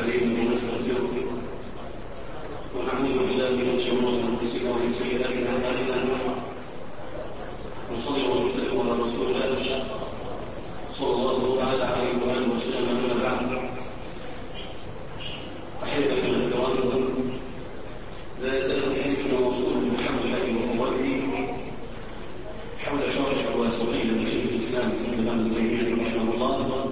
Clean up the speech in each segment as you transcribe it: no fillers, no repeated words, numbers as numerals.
ونستعينه ونستغفره ونعوذ بالله من شرور انفسنا ومن سيئات اعمالنا. وصلى وسلم على رسول الله صلى الله تعالى عليه واله وسلم. اما بعد، احبتنا الكرام، لا يزال حديثنا موصول بحول الله وقوته حول شرح واسطين لشيخ الاسلام ابن تيميه رحمه الله.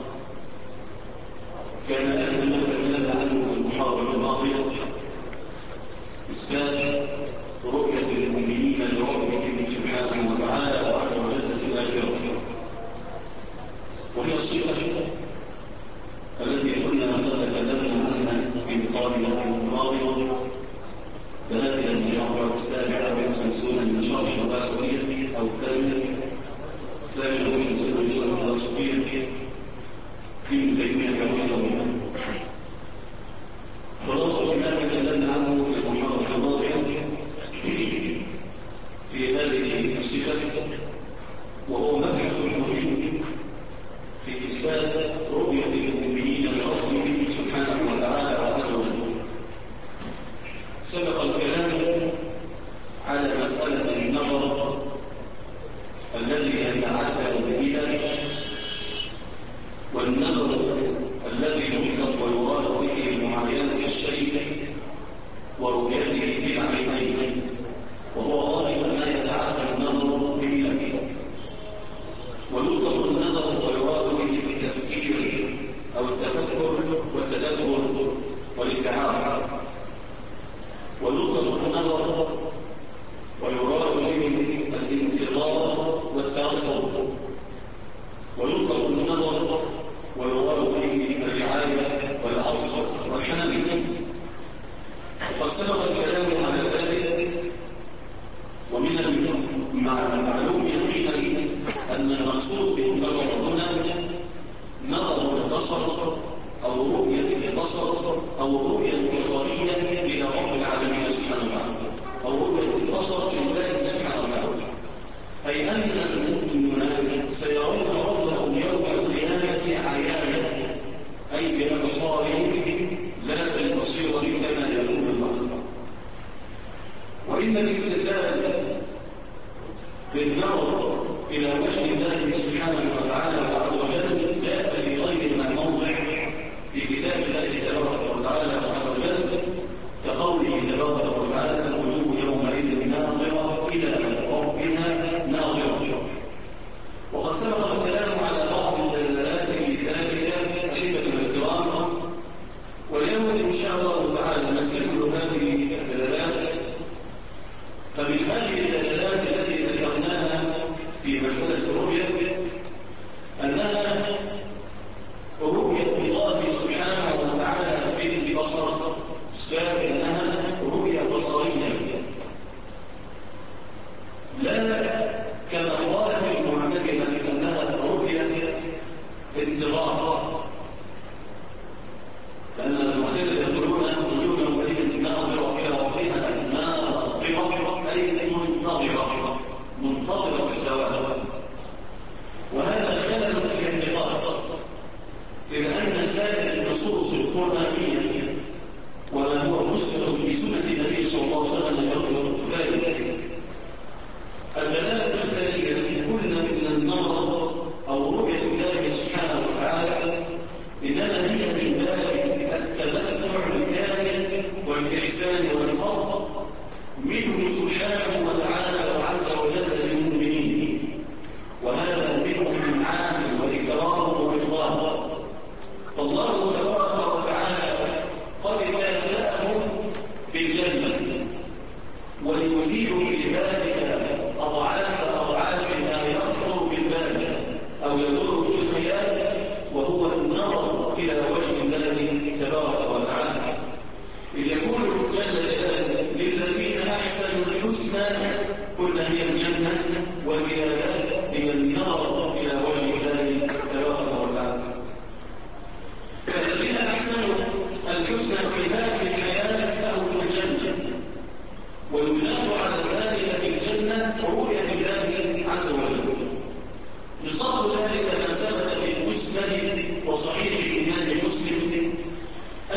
كان اخر ما تكلمنا عنه في المحاضره الماضيه اثبات رؤيه المؤمنين لربهم سبحانه وتعالى وعز وجل في الاخره، وهي الصفه التي كنا قد تكلمنا عنها في لقائنا الماضي. فهذه المحاضره السابعه والخمسون من شرح الواسطيه او الثامنه والخمسون من شرح الواسطيه ابن تيميه رحمه الله. خلاصه ما تكلمنا عنه في المحاضره الماضيه في هذه الصفه، وهو مبحث مهم في اثبات رؤيه المؤمنين لربهم سبحانه وتعالى وعز وجل. سبق الكلام على مساله النظر الذي يتعدى بالهدى، والنظر الذي يطلق ويراد به معاينه الشيء ورؤيته بالعينين، وهو غالبا ما يتعدى النظر بالله، ويطلق النظر ويراد به التفكير او التفكر والتدبر والاتعاظ، ويطلق النظر ويراد به الانتظار والتعقب، ويطلق النظر ويراد به الرعايه والعطف والحنان. وقد سبق الكلام على ذلك، ومن المعلوم يقينا ان المقصود بالنظر هنا نظر البصر او رؤيه البصر او الرؤيه البصريه الى رب العالمين سبحانه وتعالى، او رؤيه البصر لله سبحانه وتعالى، اي ان المؤمنون سيرون ربهم يوم القيامه عيانا، اي بابصارهم لا بالبصيره كما يقول الله. وان الاستدلال بالنظر الى وجه الله سبحانه وتعالى وعز وجل جاء في غير ما موضع في كتاب الله تبارك وتعالى وعز وجل، كقوله تبارك وتعالى: وجوه يومئذ ناظره الى ربها ناظره. وقد سبق الكلام على بعض الدلالات في ذلك احبتنا الكرام، واليوم ان شاء الله تعالى نستكمل هذه الدلالات. فمن هذه الدلالات التي ذكرناها في مساله الرؤيه انها رؤيه الله سبحانه وتعالى في البصر، اثبات انها رؤيه بصريه، لا كما قالت المعتزله انها رؤيه انتظار، لان المعتزله يقولون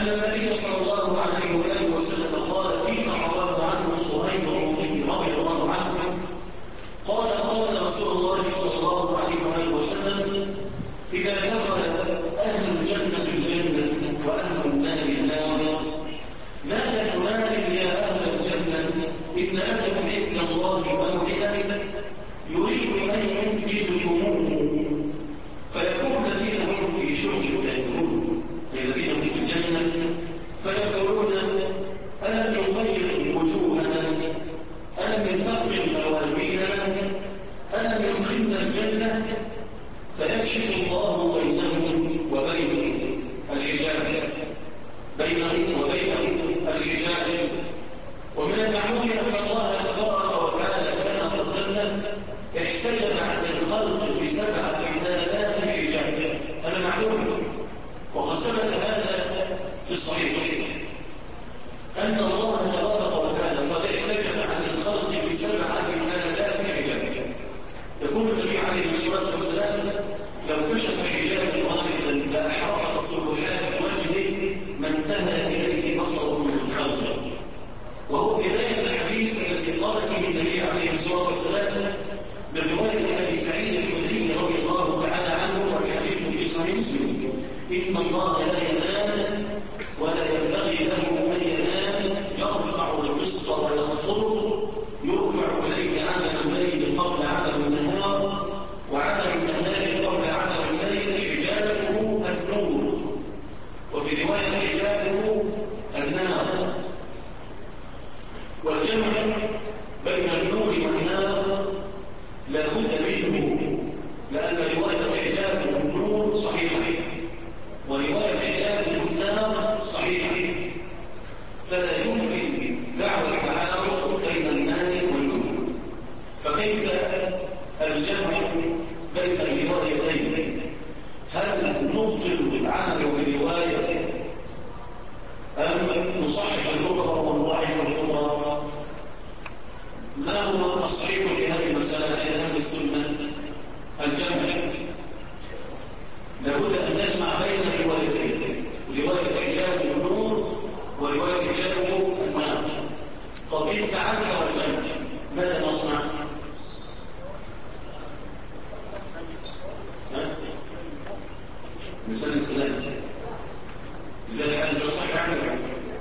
النبي صلى الله عليه وآله وسلم قال فيما رواه عنه صهيب رضي الله عنه قال رسول الله صلى الله عليه وآله وسلم إذا دخل أهل الجنة الجنة وأهل النار النار نادى مناد يا أهل الجنة إن لكم عند الله موعدا يريد أن ينجزكموه فيقول الذين هم في شغل فيقولون الذين هم في الجنة فيقولون ألم يغير وجوهنا ألم يثقل موازيننا ألم يدخلنا الجنة فيكشف الله بينهم وبين الحجاب بينهم وبين الحجاب ومن المعلوم أن الله تبارك وتعالى كما قدمنا احتجب عن الخلق ب7,000 حجاب هذا معلوم وقد ثبت هذا في الصحيح أن الله تبارك وتعالى قد احتجب عن الخلق ب7,000 حجاب يقول النبي عليه الصلاة والسلام لو كشف حجابا واحدا لأحرقت سبحات وجهه ما انتهى إليه بصره من الخلق وهو بداية الحديث الذي قال فيه النبي عليه الصلاة والسلام برواية أبي سعيد الخدري رضي الله تعالى عنه والحديث في صحيح مسلم إن الله لا ينام ولا ينبغي له أن ينام يرفع القسط ويخفضه يرفع إليه عمل الليل قبل عمل النهار وعمل النهار قبل عمل الليل حجابه النور وفي رواية حجابه النار والجمع بين النور والنار لا بد منه لأن رواية حجابه النور صحيحة ورواية حجابه النار صحيحة فلا يمكن دعوى التعارض بين النار والنور فكيف الجمع بين الروايتين هل نبطل العمل بالرواية أم نصحح الأخرى ونضعف الأخرى ما هو التصحيح في هذه المسألة عند أهل السنة الجمع لابد أن نجمع بين الروايتين رواية حجاب النور ورواية حجاب النار قضية تعذر الجمع ماذا نصنع؟ نسلم سلام إزاي حال الصحيح عنه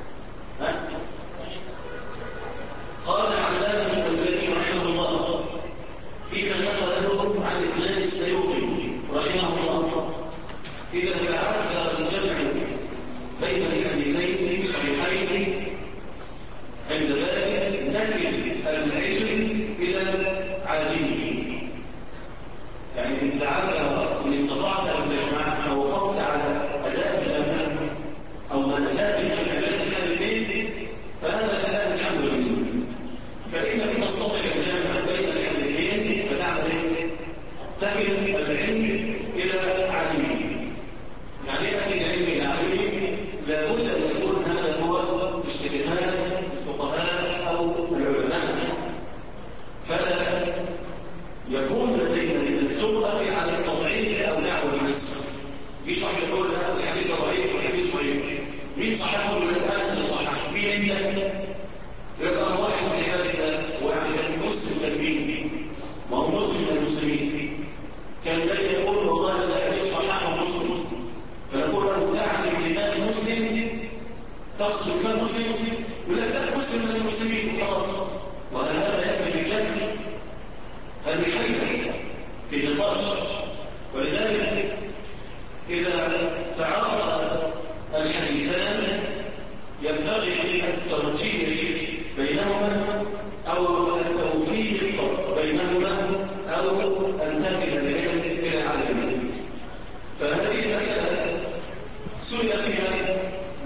قال العلامة الذي رحمه الله فيما نقله عن ابن السيوطي رحمه الله إذا تعذر الجمع بين الحديثين صحيحين عند ذلك نكل العلم إلى عالمه يعني إن تعذر إن استطعت أن تجمع أو وقفت على أداء الأمام أو منهات في الحديث الحديثين فهذا الآن الحمد لله فإن لم تستطع الجمع بين الحديثين فتعمل ايه؟ تكل العلم إلى عالمه يعني تكل العلم إلى عالمه لابد أن يكون هذا هو اجتهاد الفقهاء أو العلماء فلا يكون لدينا الجرأة على التضعيف أو دعوة الناس يشرح يقول هذا الحديث ضعيف والحديث صحيح مين صححه من الآن اللي صححه مين عندك يبقى واحد من عباد الله ويعني كان مسلم تنبيه ما هو مسلم من المسلمين كان الذي يقول والله هذا الحديث صححه مسلم فنقول له تعلم كتاب مسلم تصل كان مسلم يقول لك لا مسلم من المسلمين خلاص وهل هذا يكفي في الجنة هذه حيلة في نقاش ولذلك إذا تعارض الحديثان ينبغي الترجيح بينهما أو التوفيق بينهما أو أن تنقل العلم إلى عالمه فهذه المسألة سئل فيها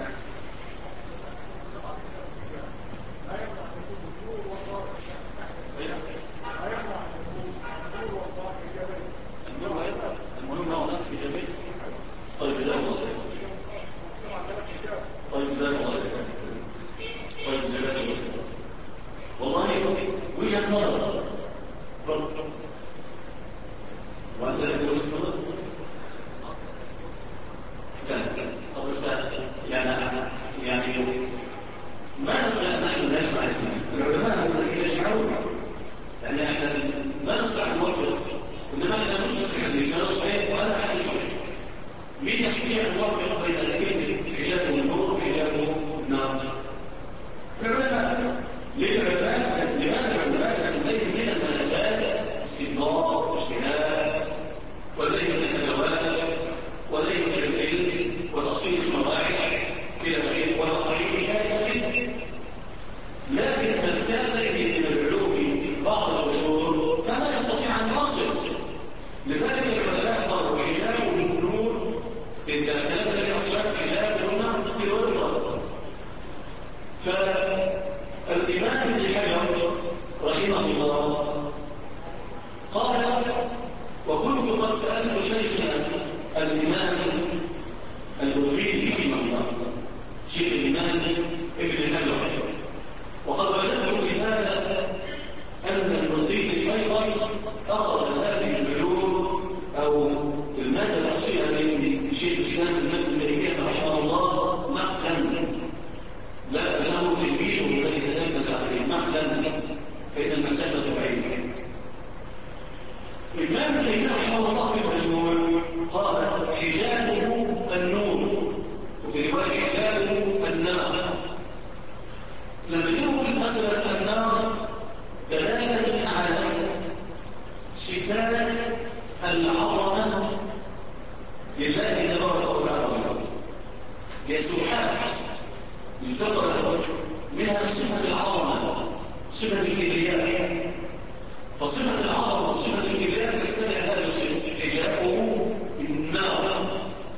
المهم هو ضغط بجميل طيب جزاك الله خير طيب جزاك الله خير طيب جزاك الله خير والله وجهة نظر وأنت لك وجهة نظر لا طب بس يعني يعني ما نستطيع نحن نجمع العلماء الذين يجمعون، لأن احنا لا نستطيع أن نوفق، إنما احنا نشرك الحديث هذا صحيح وهذا حديث صحيح. مين يستطيع أن يوفق بين كلمة حجاب النور وحجاب النار؟ العلماء. ليه العلماء؟ لماذا العلماء؟ لديهم من الملكات استنباط واجتهاد، ولديهم من الأدوات، ولديهم من العلم وتأصيل القواعد إلى آخره وتقريرها إلى. لكن من كان لديه من العلوم بعض القشور فما يستطيع أن يصل. لذلك العلماء قالوا حجاب النور إذا كان الذي أصلت حجاب النور في الوفرة. فالإمام ابن حجر رحمه الله قال: وكنت قد سألت شيخنا الإمام البخاري رحمه الله، شيخ الإمام ابن حجر، وقد وجدت في هذا أن البخاري أيضا أخذ هذه العلوم أو المادة الأصيلة من شيخ الإسلام ابن تيمية رحمه الله نقلا، لا له تلميذه الذي تلبس عليه نقلا، فإن المسألة بعيدة. الإمام ابن تيمية رحمه الله في المجموع قال: حجابه النور، وفي رواية حجابه النار. لما نقول مثلا النار دلالة على صفات العظمة لله تبارك وتعالى، هي سبحانه يستقر منها صفة العظمة، صفة الكبرياء. فصفة العظمة وصفة الكبرياء تستدعي هذا الصفة، حجابه النار.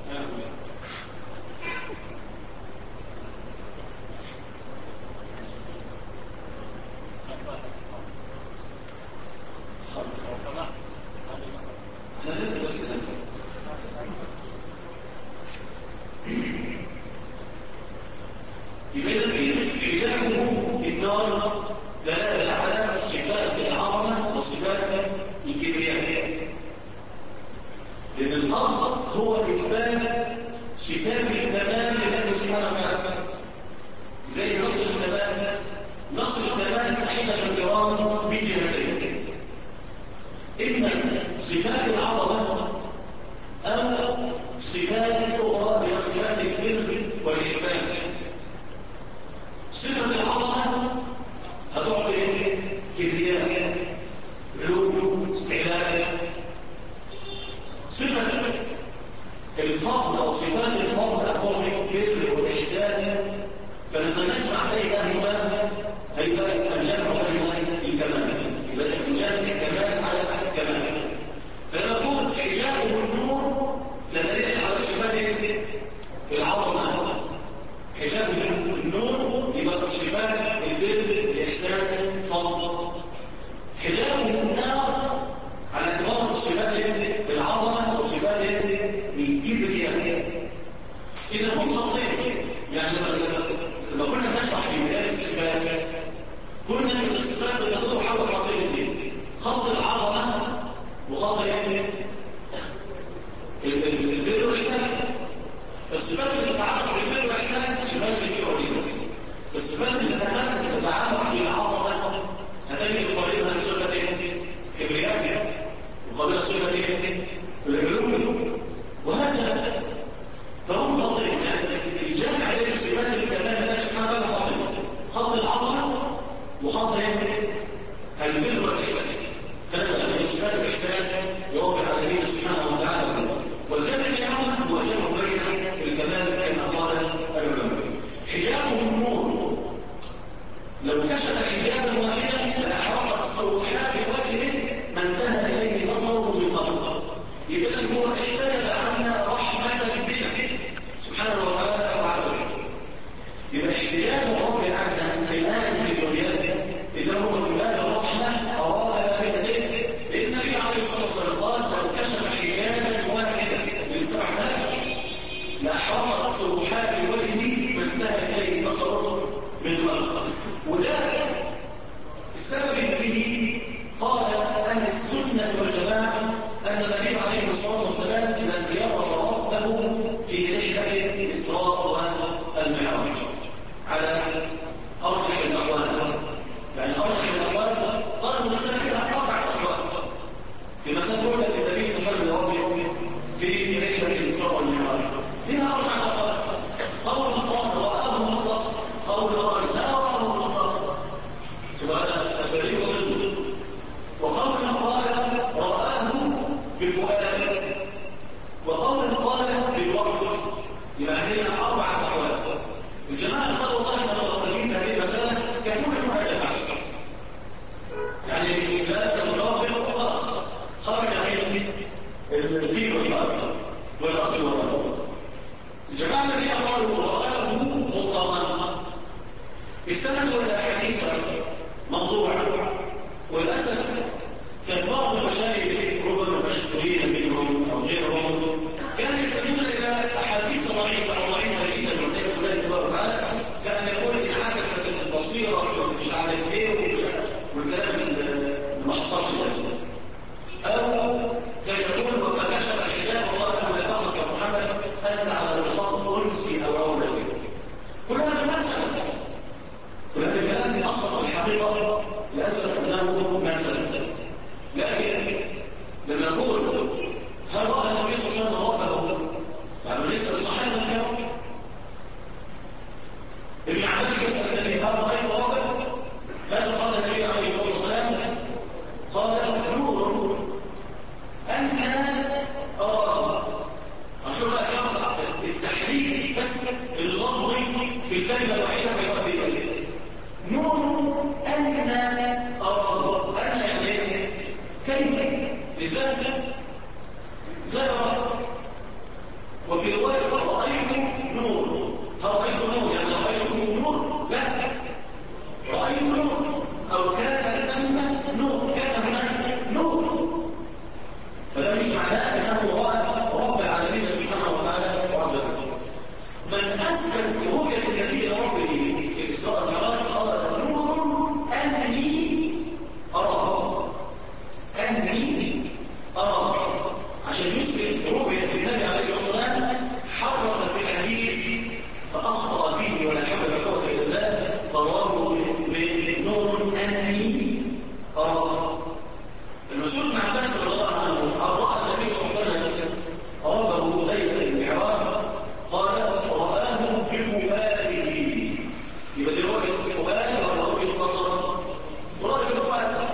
يبقى حجابه النار دلالة على صفات العظمة وصفات الكبرياء، لأن الأصل هو إثبات صفات الكمال لله سبحانه وتعالى. زي نصر الكمال، نصر الكمال أحبة الكرام من جهتين: إما صفات العظمة أو صفات أخرى هي صفات البر والإحسان. صفة العظمة هتعطي كبرياء، علو، استعلاء. صفة الفضل أو صفات الفضل هتعطي البر والإحسان. فلما نجمع بينهما هيبقى الجمع بين الكمال، يبقى الجمع الكمال على الكمال. فلما نقول حجابه النور دليل على صفات العظمة، حجابه النور يبقى صفات البر، الإحسان، فضل. حجابه النار على اعتبار صفات العظمة وصفات الكبرياء. إذا هم خطين، يعني لما كنا نشرح في بداية الصفات قلنا ان الصفات بتدور حول خطين: خط العظمة وخط البر والإحسان. الصفات اللي تتعلق بالبر والإحسان صفات كثيرة جدا. الصفات اللي تتعلق بالعظمة هتجد قريبها صفة كبرياء، وقريبها صفة العلو، وهكذا. فهم خطين، يعني الجامع عليه صفات الكمال لا سبحانه وتعالى خطين: خط العظمة وخط البر والإحسان. فلما صفات الإحسان يوضع عليه سبحانه وتعالى، والجمع بينهما هو جمع بين الكمال كما قال العلماء. حجابه النور، لو كشف حجابا واحدا لاحرقت فروحات وجهه ما انتهى اليه بصره من قبل. يبقى هو احتجب عنا رحمه بنا سبحانه وتعالى وعلا. يبقى احتجاب الرب عنا الان في الدنيا اللي هو من باب الرحمه استندوا إلى أحاديث موضوعة، وللأسف كان بعض المشايخ ربما مشهورين منهم أو غيرهم كانوا يستندون إلى أحاديث ضعيفة أو ضعيفة جدا من حيث الله تبارك وتعالى، كان يقول انعكست البصيرة مش عارف إيه والكلام اللي ما حصلش ده، أو كان يقول وكشف الحجاب الله له لا تخف يا محمد أنت على الوسط أنسي أو أولى بك. كل هذا ما سبب، كل هذا الكلام أصلا الحقيقة للأسف أنه ما سبب. لكن لما نقول هل رأى النبي صلى الله عليه وسلم يعني ليس الصحابة اليوم ابن عباس يسأل النبي هذا غير واقع؟ ماذا قال النبي عليه الصلاة والسلام؟ قال نور أنا أراه. أشوف بقى يرفع التحريك بس اللفظي في الكلمة الوحيدة فيؤدي إليه نور أنا أراه. أنا يعني كيف؟ لذلك زي وفي رواية رأيت نور. رأيت نور يعني رأيته نور؟ لا، رأيت نور أو كان ثم نور، كان هناك نور. فده مش معناه أنه رب العالمين سبحانه وتعالى وعز وجل. من أثبت رؤية النبي ربه في الإسراء والمعراج قال نور أني أراه، أني أراه، عشان يثبت رؤية النبي عليه الصلاة والسلام. حرف في الحديث فأخطأ فيه ولا حول ولا قوة إلا بالله، فراه من نور أني أراه. المسؤول ابن عباس رضي الله عنه رأى النبي صلى الله عليه وسلم ربه ليلة المعراج قال رآه بفؤاده. يبقى دي رؤية فؤاد ولا رؤية بصر؟ رؤية فؤاد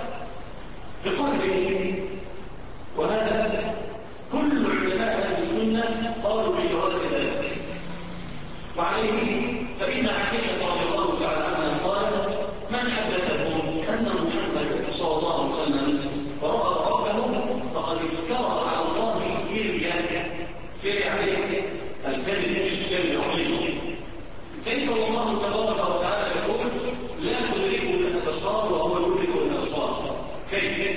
بقلبه. وهذا كل علماء أهل السنة قالوا بجواز ذلك. وعليه فإن عائشة رضي الله تعالى عنها قال من حدثكم أن محمد صلى الله عليه وسلم ورأى ربه فقد افترى على الله فريا. فري عليه الكذب عظيم. كيف والله تبارك وتعالى يقول لا تدركه الأبصار وهو يدرك الأبصار؟ كيف؟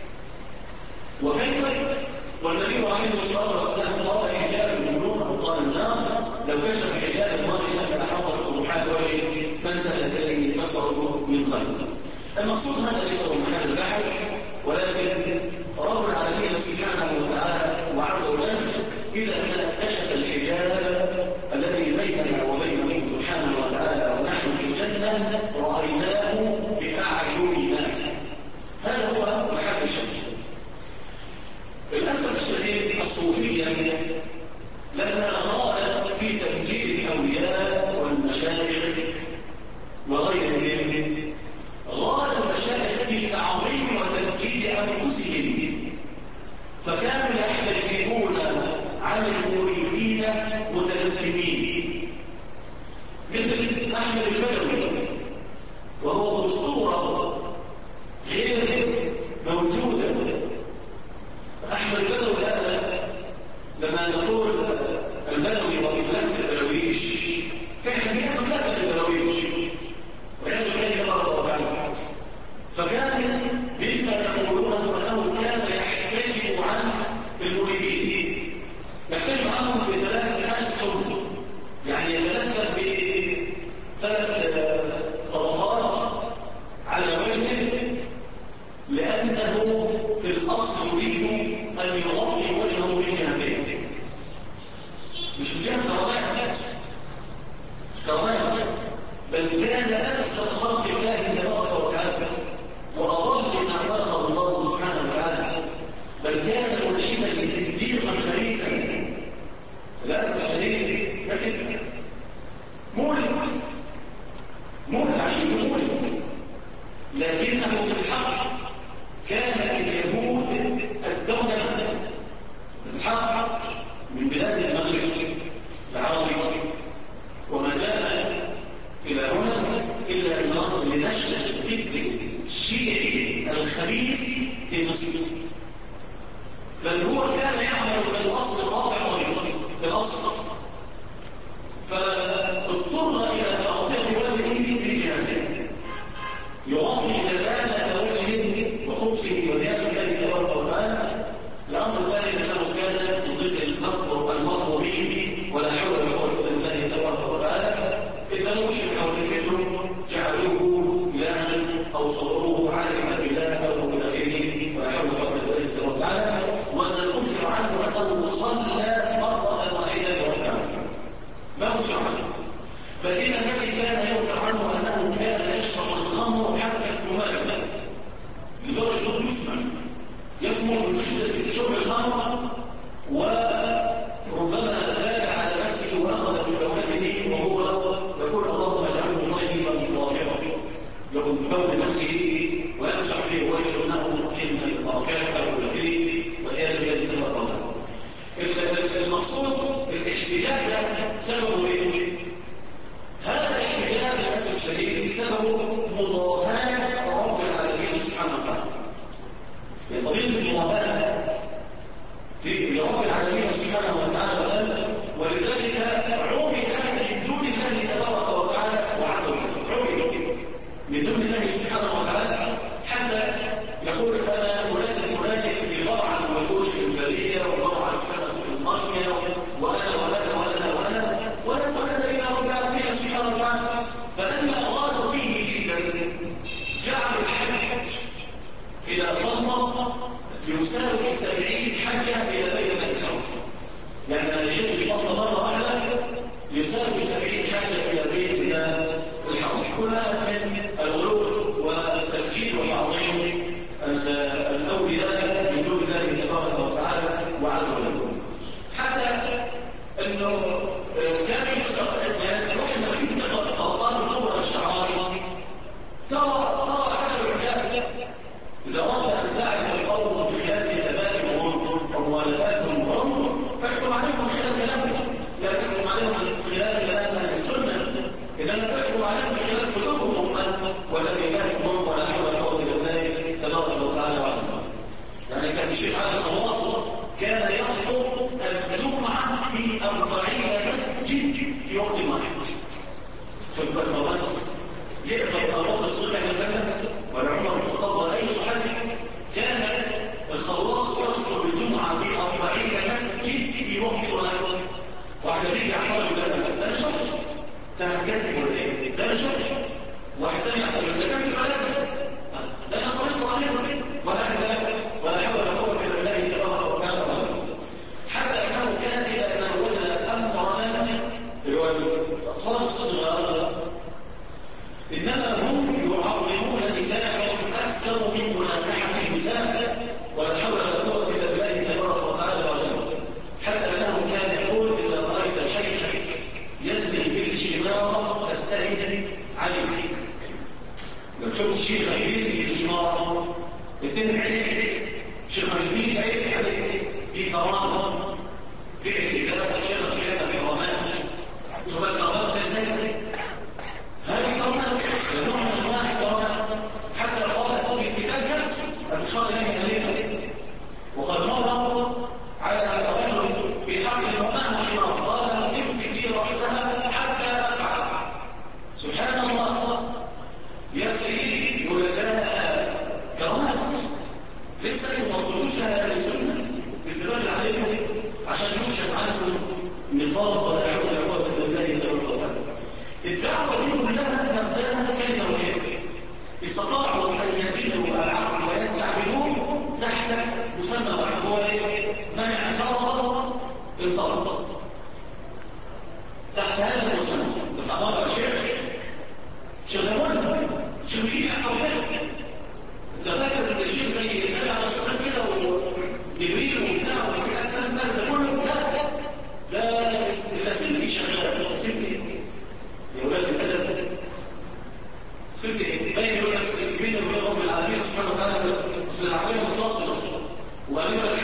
وكيف والنبي عليه الصلاة والسلام قال حجاب النور أو قال النار لو كشف حجاب النار إلى أحاط سبحات وجهه فانتهت إليه بصره من خلقه. المقصود هذا ليس هو محل البحث، ولكن رب العالمين سبحانه وتعالى وعز وجل إذا كشف الحجاب الذي بيننا وبينه سبحانه وتعالى ونحن في الجنة رأيناه بأعيننا. هذا هو محل الشيء. للأسف الشديد الصوفية لما غالت في تمجيد الأولياء والمشايخ وغيرهم غال المشايخ في تعظيم وتمجيد أنفسهم، فكانوا يحتجبون عن المريدين متلثمين مثل أحمد البدوي، وهو أسطورة غير موجودة. أحمد البدوي هذا لما نقول البدوي ومملكة الدراويش فعلا هي مملكة الدراويش ويجب أن يقرأ عنه. فكان مما يقولونه أنه كان يحتجب عن المريدين، يحتجب عنهم ب3,000 سنة، يعني يتلذذ ب3 طبقات على وجهه، لأنه في الأصل يريد أن يغطي وجهه من جهتين، مش من جهة كرامات، مش كرامات، بل كان أكثر خلق الله تبارك وتعالى وأضل ما خلقه الله سبحانه وتعالى، بل كان ملحدا زنديقا خبيثا للأسف الشديد. لكن مولد عجيب مولد، لكنه في الحق كان اليهود الدولة في الحق من بلاد المغرب العربي، وما جاء إلى هنا إلا لنشر الفكر الشيعي الخبيث في مصر. بل هو كان يعمل في الأصل قاطع طريق في الأصل، فاضطر إلى تغطية وجهه بجهته، كانوا مشركا وكفروا جعلوه إلها أو صوروه عالما بالله أو إلى آخره ولا حول ولا قوة إلا بالله تعالى. ونذكر عنه أنه صلى مرة واحدة برب العالمين ما أذكر عنه. بل إن الذي كان يذكر عنه أنه كان يشرب الخمر حتى الثمانية لدرجة يسمع من شدة شرب الخمر، وربما بال على نفسه واخذ بكونته وهو يقول اللهم اجعله طيبا طاهرا، يقول بكون نفسه ويمسح فيه وجهه انه من البركات او الخير والعياذ بالله تبارك. المقصود الاحتجاج سببه ايه؟ هذا الاحتجاج للاسف الشديد سببه مضاهاه رب العالمين سبحانه وتعالى. قضيه المضاهاه في رب العالمين سبحانه وتعالى، ولذلك عبد من دون الله تبارك وتعالى وعز وجل، عبد من دون الله سبحانه وتعالى حتى يقول انا فلان فلان يبرع الوحوش في البريه ويبرع السمك في القريه وانا ولا فقد الى رب العالمين سبحانه وتعالى. فلما ارادوا به جدا جعلوا الحج اذا ضمن يساوي 70 حجه الى بيت الحرم، يعني انا يجب الفضل مره واحده يساوي 70 حجه الى بيت الحرم، كلها من الغلو والتفكير وتعظيم الاولياء من دون الله تبارك وتعالى وعز وجل. حتى انه كان يسرق الواحد لما يجي يقرا الاوطان الكبرى الشعراني ترى حاجه العجاب اذا وضع الداعي القوم بخلال كتاباتهم ومؤلفاتهم هم تحكم عليهم من خلال كلامهم، لا تحكم عليهم من خلال كلام اهل السنه، انما تحكم عليهم من خلال كتبهم وتاليفاتهم ولا حول ولا قوه الا بالله تبارك وتعالى وعلا. يعني كان الشيخ علي الخواص كان يخطب الجمعه في 40 مسجد في وقت واحد. شوف بقى الموضوع يقدر أوراق الصلح الجنة ولا عمر بن الخطاب ولا أي صحابي كان الخواص يخطب الجمعة في 40 مسجد في وقت واحد. واحد بيجي يحضر الجنة ده أنا شفت ده أنا كاسب ولا إيه؟ ده أنا شفت واحد تاني يحضر ده كان في بلدنا ده أنا صليت قريبا وهكذا ولا حول ولا قوة إلا بالله تبارك وتعالى. حتى أنه كان إذا وجد أمرا اللي هو الأطفال الصغار إنما هم يعظمون نكاحهم أكثر من مناكحة النساء ولا حول ولا قوة إلا بالله تبارك وتعالى وجل. حتى أنه كان يقول إذا رأيت شيخك يزني بالحمار فاتهد عليه. لو شفت شيخ يزني بالحمار اتهم عليه، شيخ مجنين عيب عليه، دي كرامة فعل لا شيخ بيعمل كرامات. شوف الكرامات ده ازاي؟ هذه كرامات نوع من انواع الكرامات. حتى قال في الكتاب نفسه المشار اليه علينا وقد مر على رجل في حقل ومعه حمار قال امسك لي راسها حتى افعل. سبحان الله يا سيدي ولدنا كرامات لسه ما وصلوش لها السنه استدلال عليهم عشان يكشف عنهم نفاق ولا حول ولا قوه الا بالله تبارك وتعالى. الدعوه دي كلها مبداها كلمه واحده، استطاعوا ان يزيدوا العقل ويستعملوه تحت مسمى واحد هو ايه؟ من اعترض انطلق. تحت هذا المسمى تتعرض شيخ غمون شيخ بيجي حواليه. انت فاكر ان الشيخ زي النبي عليه الصلاه والسلام كده وجبريل وبتاع وكده الكلام ده كله؟ لا، ده سلكي شغال. سلكي يا ولاد الادب، سلكي باين يقول لك سلكي بين رب العالمين سبحانه وتعالى، اصل العمليه متصله وبعدين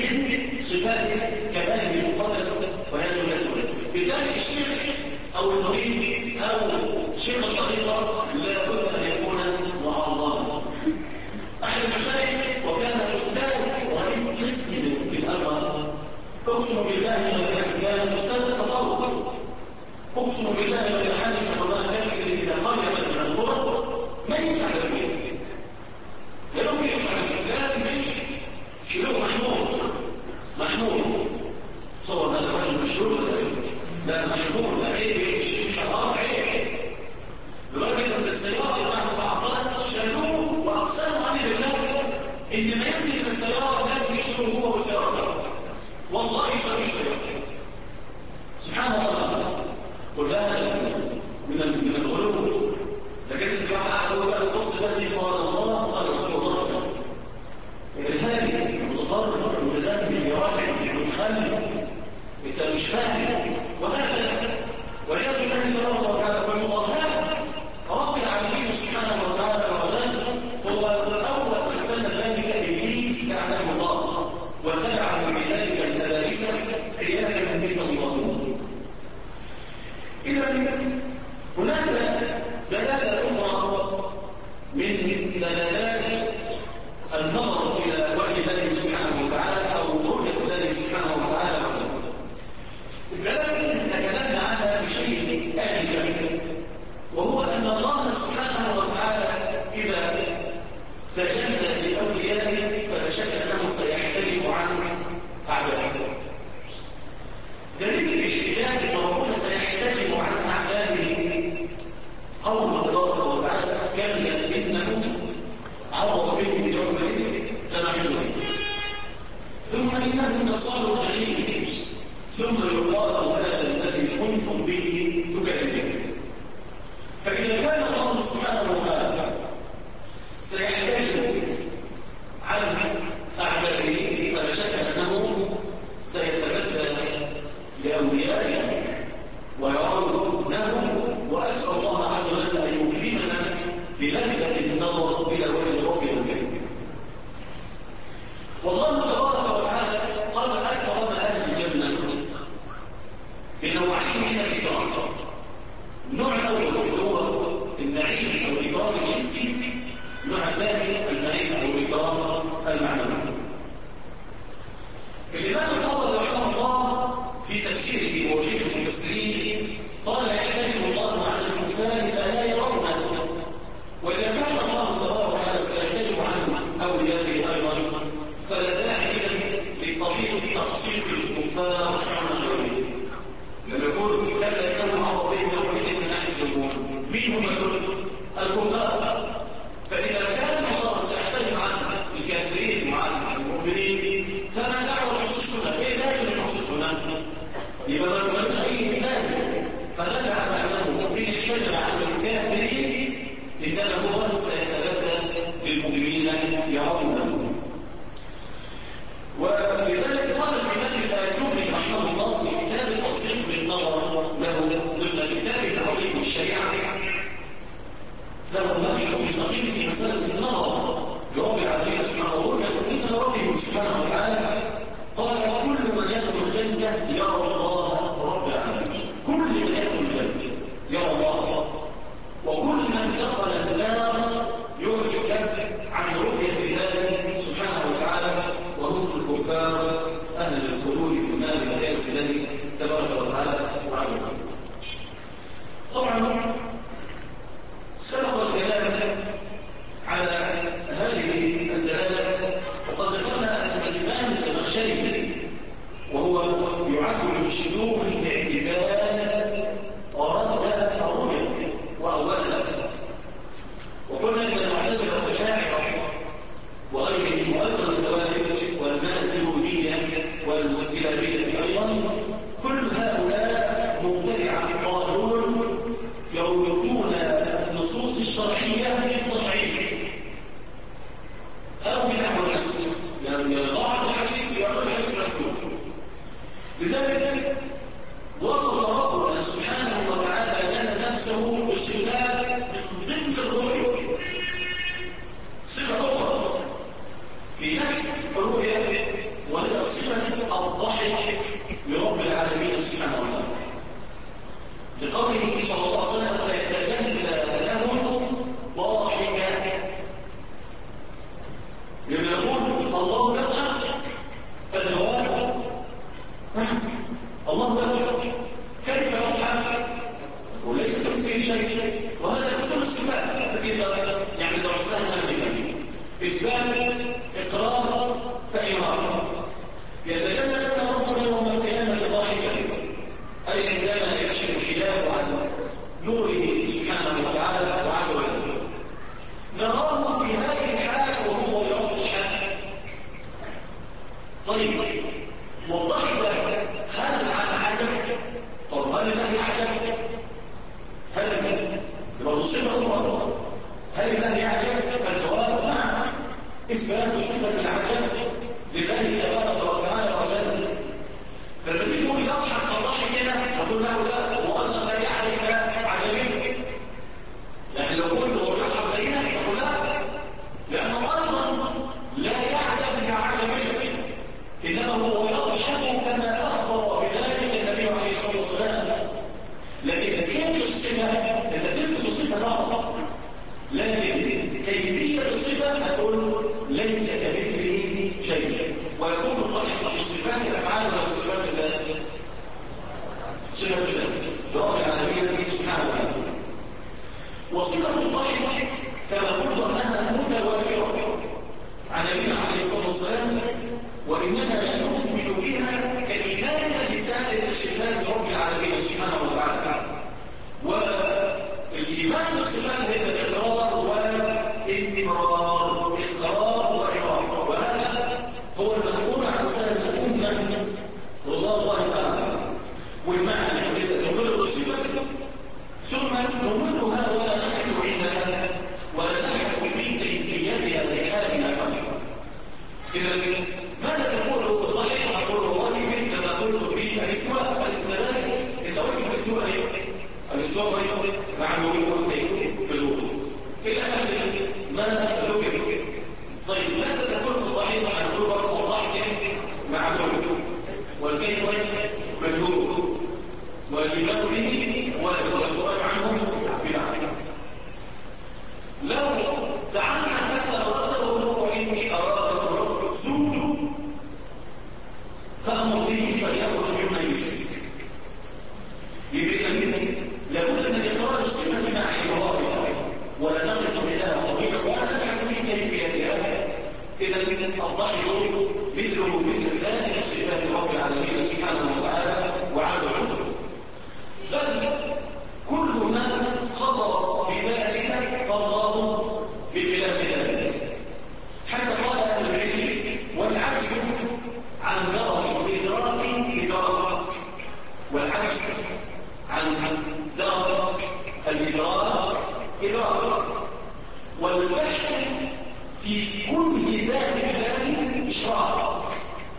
من صفات كماله المقدس وهذا الذي بالتالي الشيخ أو المريد أو شيخ الطريقة لا بد أن يكون معظما. أحد المشايخ وكان أستاذ رئيس قسم في الأزهر، أقسم بالله من الأسباب أستاذ التصوف، أقسم بالله من الحادث وما كان إذا قرية من القرى ما يمشي على البيت، لا يمكن يمشي على البيت، لازم يمشي شيلوه محمود صور هذا الرجل مشهور لا محمود، لا عيب يمشي شغال عيب لدرجة أن السيارة بتاعته تعطلت شالوه وأقسموا عليه بالله إن ما ينزل من السيارة لازم يشيلوه هو والسيارة، والله يشيلوه السيارة. سبحان الله، قل هذا من الغلو. لكن الجماعة قالوا بقى القصد الذي قال الله قال رسول الله الهادي المتطرف المتزكي يراجع المتخلف، انت مش فاهم وهكذا. والعياذ بالله تبارك وتعالى فالمظاهرات رب العالمين سبحانه وتعالى وعزاله هو اول من سن ذلك ابليس لعنه الله وتبع في ذلك التباريس عياذا من الله. إذا هناك دلالة أخرى من دلالات النظر إلى وجه الله سبحانه وتعالى أو رؤية الله سبحانه وتعالى. الدلالة التي تكلمنا عنها بشيء آنفا، وهو أن الله سبحانه وتعالى إذا تجلى لأوليائه فلا شك أنه سيحتجب عن أعدائه. دليل الاحتجاج ربنا سيحتجب عن أعدائه قوله تبارك وتعالى كلا إنهم عرض بهم يومئذ لمحجوبون ثم إنهم لصالوا الجحيم ثم يقال هذا الذي كنتم به تكذبون. فإذا كان الله سبحانه وتعالى سيحتجب عن أعدائه فلا شك أنه سيتبدل لأوليائه ويرونهم، وأسأل الله عز وجل أن يكرمنا بلذة النظر إلى وجه ربنا الكريم. والله تبارك وتعالى قد أكرم أهل الجنة بنوعين من الإكرام. النوع الأول هو النعيم أو الإكرام الحسي، النوع الثاني النعيم أو الإكرام المعنوي. الإمام الفضل رحمه الله في تفسيره وشيخ المفسرين قال يحتجب الله عن الكفار فلا يرونه، وإذا كان الله تبارك وتعالى سيحتجب عن أوليائه أيضا فلا داعي لطريق تخصيص الكفار عن الغير. لما يقول كلا يكون عرضين يومئذ من ناحية الجمهور مين هم الكفار؟ فإذا كان الله سيحتجب عن الكافرين وعن المؤمنين فما دعوة تخصيصنا؟ إيه لازم تخصيصنا؟ يبقى ما نقولش أي لازم، فدل على أنه إن احتجب عن الكافرين إنما هو سيتبدل للمؤمنين يرونه. ولذلك قال الإمام الآجوري رحمه الله في كتاب التصديق بالنظر له ضمن كتابه العظيم الشريعة له نقل مستقيم في مسألة النظر لرب العالمين سبحانه وتعالى مثل ربه سبحانه وتعالى قال كل من يدخل الجنة يرى الله رب العالمين، كل من يدخل الجنة يرى الله، وكل من دخل النار يحجب عن رؤية الله سبحانه وتعالى وهم الكفار أهل الخلود في النار والعياذ بالله تبارك وتعالى وعز وجل. طبعا سبق الكلام على هذه الدلالة، وقد ذكرنا أن الإمام الزمخشري وهو يعد من شيوخ الاعتزال ورد الرؤية وأولها، وقلنا إن المعتزلة والأشاعرة وغيرهم وأيضا الخوارج والماتريدية والكلابية أيضا كل هؤلاء مبتدعة ضالون يردون النصوص الشرعية ضعيفة أو بنحو النفس، يعني ضعف الحديث يعود الحديث مكتوب. لذلك وصف ربنا سبحانه وتعالى لنا نفسه بصفات من ضمن الرؤية، صفة أخرى في نفس الرؤية وهي الضحك لرب العالمين سبحانه وتعالى، لقوله صلى الله عليه وسلم فيتجلى لهم ضاحكا. لما يقول الله يضحك فالجواب الله يضحك، كيف يضحك وليس كمثله شيء؟ وهذا في كل الصفات التي يعني درسناها هذه إثبات إقرار فإمارة. يتجلى لنا ربنا يوم القيامة ضاحكا، أي عندما يكشف الحجاب عن نوره سبحانه وتعالى وعز وجل نراه في هذه الحال وهو يضحك. طيب والضحك هل عن عجب؟ طب هل الله عجب؟ هل لو صفة أخرى هل الله يعجب؟ الجواب نعم، إثبات صفة العجب لله تبارك وتعالى وجل. فالذي يقول يضحك كضحكنا نقول له لا، وأيضا لا يعرف عجبه. يعني لو قلت هو يضحك زينا نقول لا، لأنه أيضا لا يعجب كعجبه، إنما هو يضحك كما أخبر بذلك النبي عليه الصلاة والسلام. لكن كيف الصفة؟ أنت تثبت صفة فقط، لكن كيفية الصفة هتقول ليس كمثله شيء. ويكون الضحك من صفات الأفعال ولا من صفات الله؟ صفة الله رب العالمين سبحانه وتعالى. وصفة الضحك كما قلت أنها متواترة عن النبي عليه الصلاة والسلام، وإننا نؤمن بها كإيماننا بسائر صفات رب العالمين سبحانه وتعالى. والإيمان بالصفات هي الإقرار والإقرار، إقرار وإقرار، وهذا هو المنقول عن سلف الأمة رضوان الله تعالى. والمعنى نقرر بالصفة ثم نمرها ولا نبحث عندها ولا نبحث في كيفيتها لحالنا فقط. إذا ماذا تقول في الضحك؟ أقول والله مثل ما قلت في الاستواء. الاستواء أنت قلت في الاستواء إيه؟ الاستواء معلوم وكيف مجهول إلى آخر ما ذكر. طيب ماذا تقول في الضحك؟ نقول برضه الضحك معلوم والكيف مجهول والإيمان به والسؤال عنه بدعة. لو دعنا حتى وأخذه وإني أراد رب سوء فأمر به فليخرج مما يشرك. يبقى لابد من إقرار الصفة مع حوارها ولا نقف بها طويلا ولا نبحث في كيفيتها. إذا الضحك مثله مثل سائر صفات رب العالمين سبحانه وتعالى وعز وجل، بل كل ما خطر بذلك فالله بخلاف ذلك. حتى قال أهل العلم والعجز عن درك إدراك إدراك، والعجز عن درك الإدراك إدراك، والبحث في كل ذات الله إشراك.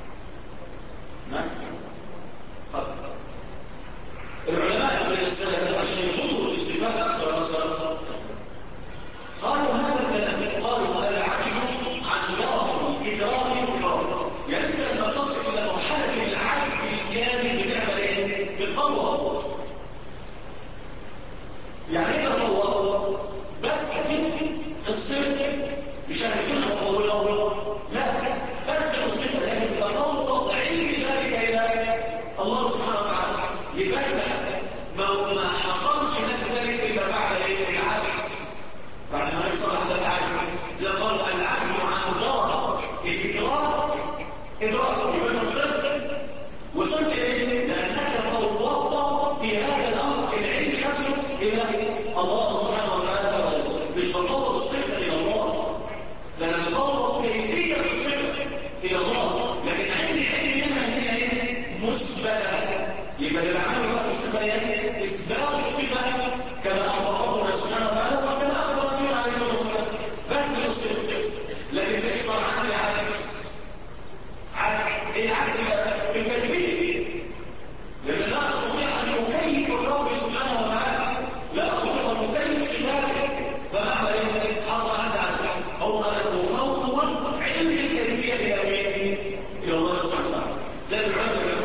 العلماء من السلف عشان ينظروا للصفات أكثر وأكثر قالوا هذا الكلام، قالوا العجز عن درك إدراك إدراك. يعني أنت لما تصل إلى مرحلة العجز الكامل بتعمل إيه؟ بتفوض. يعني إيه بتفوض؟ بس الصفر مش هنسيبها مفوضة، لا، بس الصفر لكن تفوض علم ذلك إلى الله سبحانه وتعالى. يبقى ما حصلش ذلك إلا بعد العجز، بعد ما يحصل هذا العجز. زي قال العجز عن درك الإدراك إدراك، يبقى وصلت إيه؟ لأنك فوضت في هذا الأمر العلم نفسه إلى الله سبحانه وتعالى. مش بفوض الصفة إلى الله، ده أنا بفوض كيفية الصفة إلى الله، لكن عندي علم منها إن هي إيه؟ مثبتة. يبقى اللي بعمله بقى في الصفة إيه؟ إثبات الصفة كما أخبر ربنا سبحانه وتعالى وكما أخبر النبي عليه الصلاة والسلام، بس الصفة. لكن بيحصل عندي عكس. عكس إيه عكس بقى؟ الكيفية. لأن لا أستطيع أن أكيف الرب سبحانه وتعالى، لا أستطيع أن أكيف صفاته، فمعنى إيه؟ حصل عندي عكس. أو أنا أفوض علم الكيفية إلى مين؟ إلى الله سبحانه وتعالى. ده بالعلم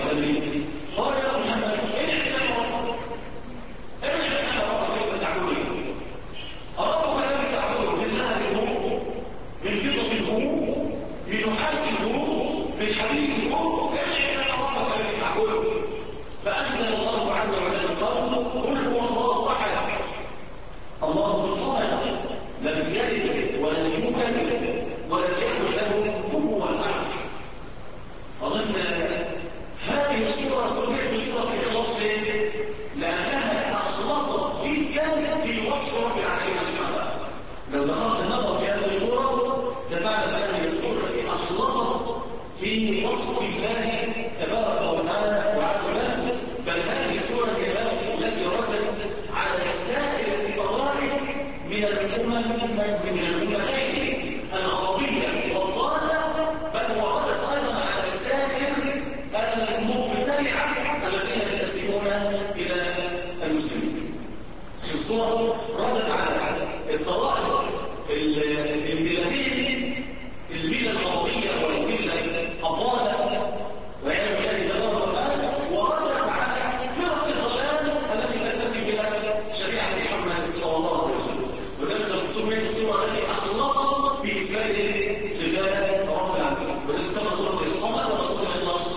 وسلم قال يا محمد ارجع ربك ارجع ربك كيف تعبدني أربك الذي تعبده من ذهب هو من فضة هو من نحاس هو من حديث هو ارجع ربك الذي تعبده فأنزل الله عز وجل قل هو الله أحد الله الصمد لم يلد ولم يولد ولم يكن له كفوا أحد. أظن هذه السورة سميت بسورة الإخلاص لأنها أخلصت جدا في وصف رب العالمين سبحانه وتعالى. لو دخلت النظر في هذه السورة ستعلم أنها السورة التي أخلصت في وصف الله تبارك وتعالى وعز وجل، بل هذه السورة التي ردت على سائر الطوائف من الأمتين العربية والضالة، بل وردت أيضا على سائر المبتدعة الذين ينتسبون إلى المسلمين. السورة ردت على الطوائف الملتين الملة العربية والملة الضالة وعياذ بالله تبارك وتعالى، وردت على فرق الضلال التي تنتسب إلى شريعة محمد صلى الله عليه وسلم. وذلك سميت السورة التي أخلصت بإثبات صفات رب العالمين، وذلك سمى سورة الصمد وسورة الإخلاص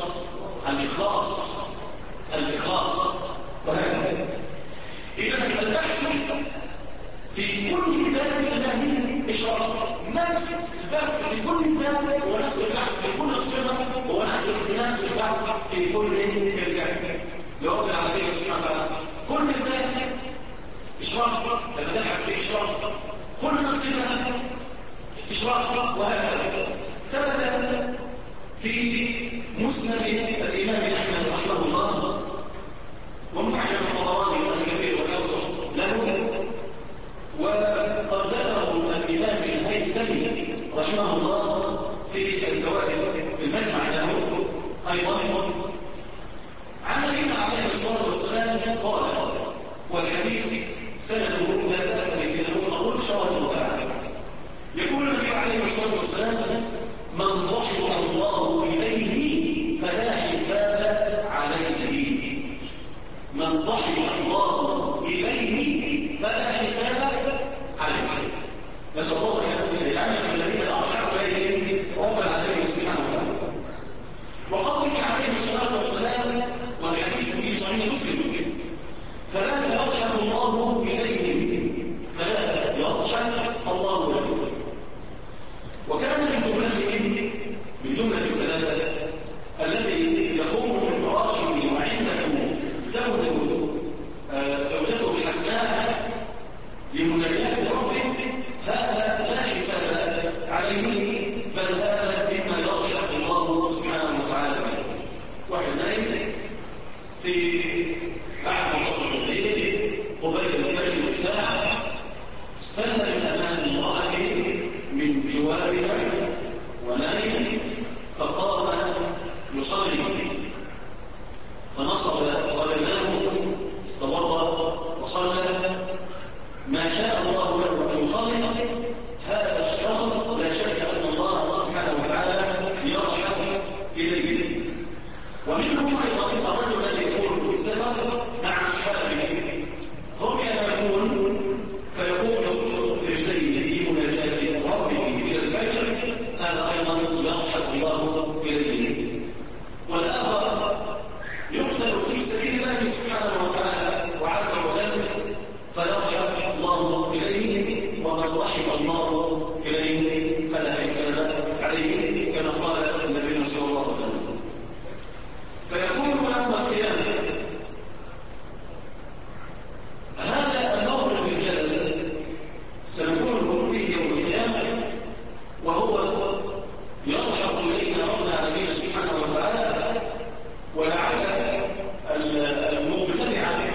الإخلاص وهكذا. إذا البحث في كل ذات الله إشراق، نفس البحث في كل ذات هو نفس البحث في كل الصفة، هو نفس البحث في كل الكائن لرب العالمين سبحانه وتعالى. كل ذات إشراق لما تبحث في إشراق، كل صفة إشراق وهكذا. ثبت في مسند الإمام أحمد رحمه الله ومعجم الطبراني الكبير والأوسط له، وقد ذكره الإمام الهيثمي رحمه الله في الزوائد في المجمع له أيضا عن نبينا عليه الصلاة والسلام قال، والحديث سنده لا بأس به أقول شرط تعالى، يقول النبي عليه الصلاة والسلام: من ضحك الله إليه فلا حساب عليه، من ضحك الله إليه فلا حساب عليه. نسأل الله أن يجعلنا من الذين أضحك إليهم رب العالمين سبحانه وتعالى. وقوله عليه الصلاة والسلام والحديث في صحيح مسلم: فلا يضحك الله إليهم، فلا يضحك الله إليهم. وكان من جملة الثلاثة الذي يقوم من فراشه وعنده زوجته الحسناء لمناجاة ربه، هذا لا حساب عليه، بل هذا مما يضحك الله سبحانه وتعالى به. وكذلك في بعد منتصف الليل قبيل الفجر والساعة استنى من أمام امرأته من جوارها ونام، فقام يصلي فنصب قدماه توضأ وصلى ما شاء الله له أن يصلي. هذا الشخص لا شك أن الله سبحانه وتعالى يضحك إليه. ومنهم أيضا الرجل الذي يكون في السفر مع أصحابه، هم ينامون فيقوم يصب رجليه في مناجاة ربه إلى الفجر، هذا أيضا يضحك الله إليه. والآخر يقتل في سبيل الله سبحانه وتعالى وعز وجل فيضحك الله إليه، ومن ضحك الله إليه فلا حساب عليه، كما قال النبي صلى الله عليه وسلم. فيكون يوم القيامة هذا الموقف الجلل سنكون فيه يوم القيامة، وهو يضحك إلينا رب العالمين سبحانه وتعالى. ولعل المبتدعة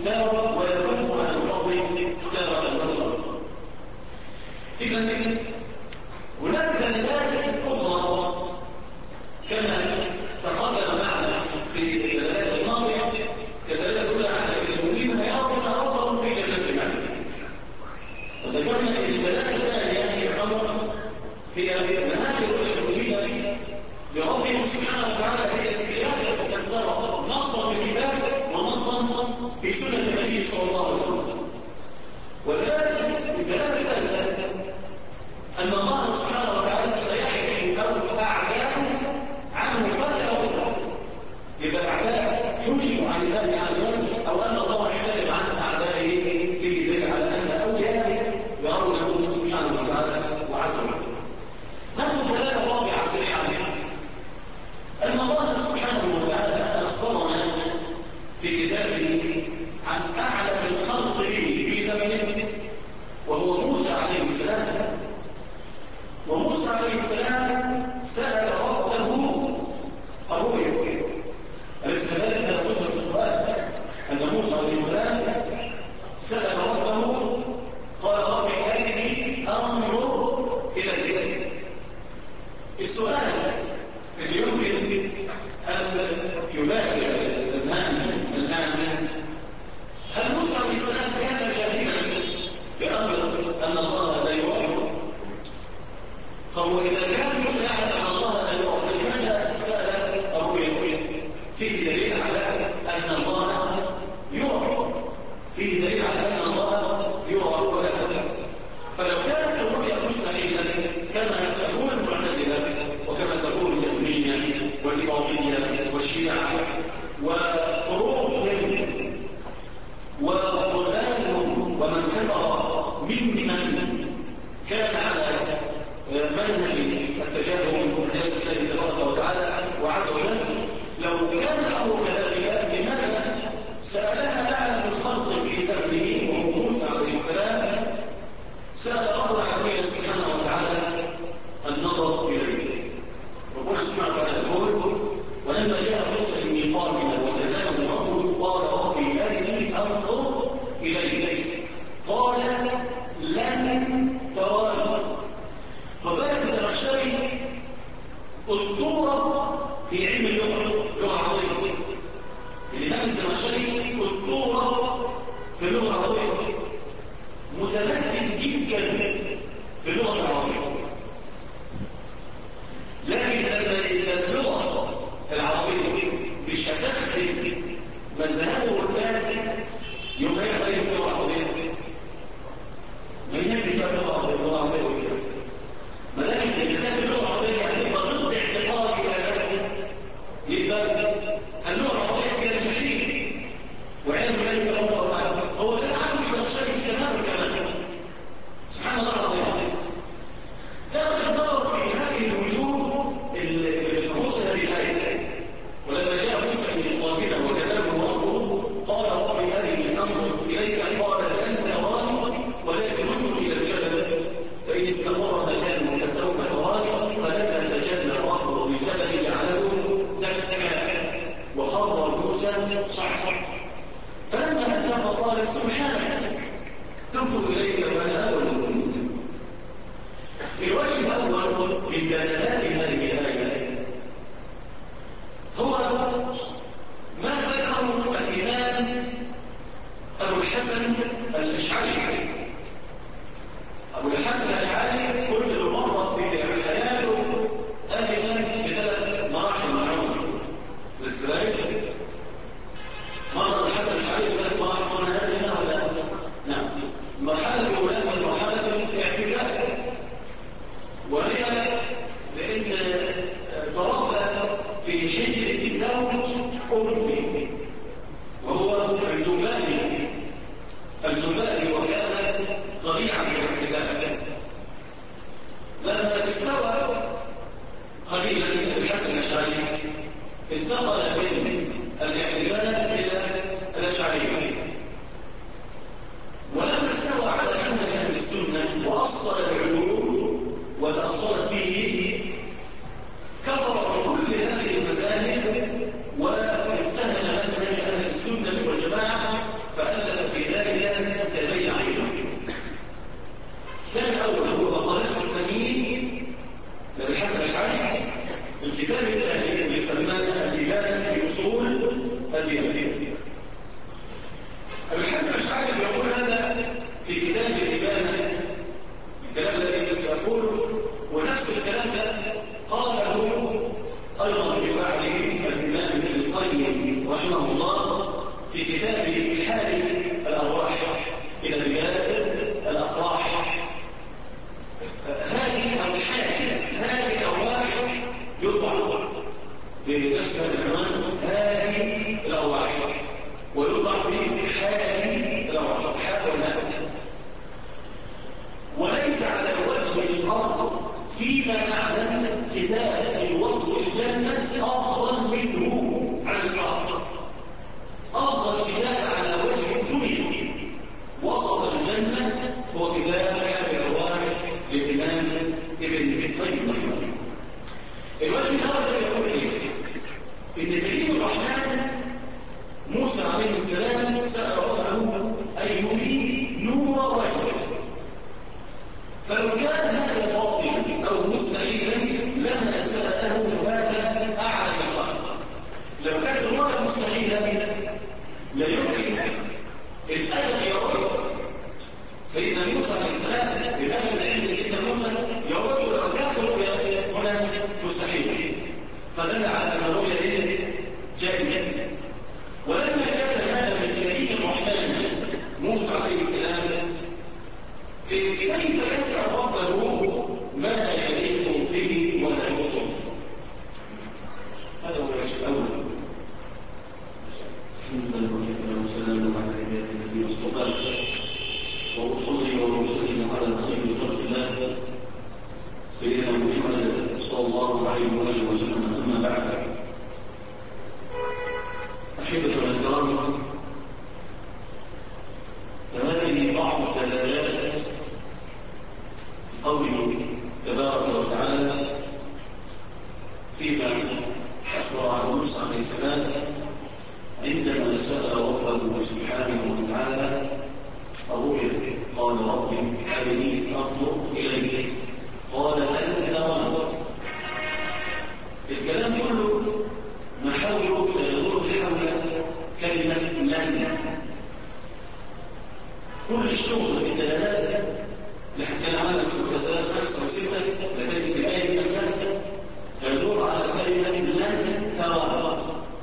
تارة ويذم عن الفضل تارة أخرى. إذا هناك دلالات أخرى كما تقدم معنا في الدلالات الماضية كذلك كلها على المؤمنين يرون ربهم في جنة المعين. وذكرنا أن الدلالة الثانية هي الأمر هي منازل المؤمنين لربهم سبحانه وتعالى هي الزيادة مكسرة نصا في الكتاب ونصا في سنة النبي صلى الله عليه وسلم. وذلك الدلالة الثالثة أن الله سبحانه وتعالى سيحكم أعداءه عنه فلا يضر. يبقى الأعداء حجبوا عن الله عز وجل أو أن الله يحتجب عن أعدائه في ذلك على أن أولياء يرونه سبحانه وتعالى وعز وجل. نأخذ دلالة رابعة سريعا أن الله سبحانه وتعالى أخبرنا في كتابه عن أعلم الخلق به في زمنه وهو موسى عليه السلام. وموسى عليه السلام سأل ربه الرؤيا. أليس كذلك هذا قصة في القرآن أن موسى عليه السلام سأل ربه قال رب أرني أنظر إليك. السؤال الذي يمكن أن يبادر الأذهان الآن هل موسى عليه السلام كان جاهلا بأمر أن الله لا يرى؟ فهو إذا كان موسى يعلم أن الله لا يرى فلماذا سأل الرؤيا؟ فيه دليل على أن الله يرى، فيه دليل على أن الله يرى ولا يرى. فلو كانت الرؤيا مستحيلا كما تقول المعتزلة وكما تقول الجهمية والإباضية والشيعة وفروضهم وطلابهم ومن كفر ممن كان على منهج التجاهل والعياذ بالله تبارك وتعالى وعز وجل، لو كان الامر كذلك لماذا سالها اعلم الخلق في زمنه وهو موسى عليه السلام؟ سال رب العالمين سبحانه وتعالى النظر اليه. ربنا سبحانه وتعالى يقول ولما جاء موسى لميقاتنا وكلمه ربه قال ربي ارني انظر اليك قال لن تراني. فذلك الزمخشري أسطورة في علم اللغة العربية. الإمام الزمخشري أسطورة في اللغة العربية، متمكن جدا في اللغة العربية. لكن لما اللغة العربية مش هتخدم مذهبه الفاسد يوم هيعمل ايه في اللغة العربية؟ ما يهمش بقى اللغة العربية والكلام. ما دام الكتاب اللغه العربيه هتبقى ضد اعتقادها يبقى اللغه العربيه كده جحيم وعياذ بالله تبارك وتعالى. هو ده عامل الزمخشري في كمان سبحان الله العظيم. ده النظر في هذه الوجوه اللي تخص هذه الايه. ولما جاء موسى لميقاتنا وكلمه ربه قال رب ارني انظر اليك قال لن تراني ولكن انظر الى الجبل فإن استقر مكانه فسوف تراني فلما تجلى ربه للجبل جعله دكا وخر موسى صعقا. فلما أفاق قال سبحانك تبت إليك وأنا أول المؤمنين. الوجه الأول من دلالات هذه الآية هو ما ذكره الإمام أبو الحسن الأشعري. أبو الحسن الأشعري كل مرة في حياته ألفا بثلاث مراحل معروفة. الإسرائيل مرة الحسن الأشعري بثلاث مراحل من هذه ولا نعم. المرحلة الأولى هي مرحلة الاعتزال، وهي لأن تربى في حجر زوج أمي وهو الجبالي وكان ضريعا في الاعتزال. لما استوى قليلا الحسن الأشعري انتقل من الاعتزال إلى الأشعرية، ولما استوى على منهج أهل السنة وأصل العلوم وتأصلت فيه كفر بكل هذه المذاهب وانتهج منهج أهل السنة والجماعة فألف الإيمان بالإبانة، الكلام الذي سأقوله، ونفس الكلام ده قاله أيضا ببعضه الإمام ابن القيم رحمه الله في كتابه حال الأرواح إلى بلاد الأفراح. هذه الأرواح يطبع بنفس هذا العنوان، هذه الأرواح، ويطبع بهذه الأرواح، حال والهاء. وليس على وجه الأرض فيما نعلم كتاب في وصف الجنة أفضل منه على الإطلاق. أفضل كتاب على وجه الدنيا وصف الجنة هو كتاب حال الأرواح للإمام ابن القيم رحمه الله. الوجه الأول يقول إيه؟ إن كريم الرحمن موسى عليه السلام سأل ربه أن يري نور وجهه، فلو كان هذا باطلا أو مستحيلا لما سأله هذا أعلى الخلق. لو كانت الرؤيا مستحيلا لا يمكن الأدب يرى سيدنا موسى عليه السلام، الأدب عند سيدنا موسى يرى لو كانت الرؤيا هنا مستحيلا، فدل على أن الرؤيا جائزة. ولما كان هذا من كريم الرحمن موسى عليه السلام، كيف يسأل ربه ما لا يليق به ولا يوصل؟ هذا هو الوجه الأول. الحمد لله وكفى وسلام على عباده الذين اصطفى، وأصلي وأسلم على خير خلق الله سيدنا محمد صلى الله عليه وآله وسلم. أما بعد، أحبتنا الكرام، فهذه بعض الدلالات قوله تبارك وتعالى فيما أخبر عن موسى عليه السلام عندما سأل ربه سبحانه وتعالى الرؤيا، قال ربي أرني أنظر إليك، قال لن تراني. الكلام كله محاور سيدور حول كلمة لن. كل الشغل في الدلالات لحتى نعلم سورة 5 و6 لكن الآية نفسها يدور على كلمة لن ترى.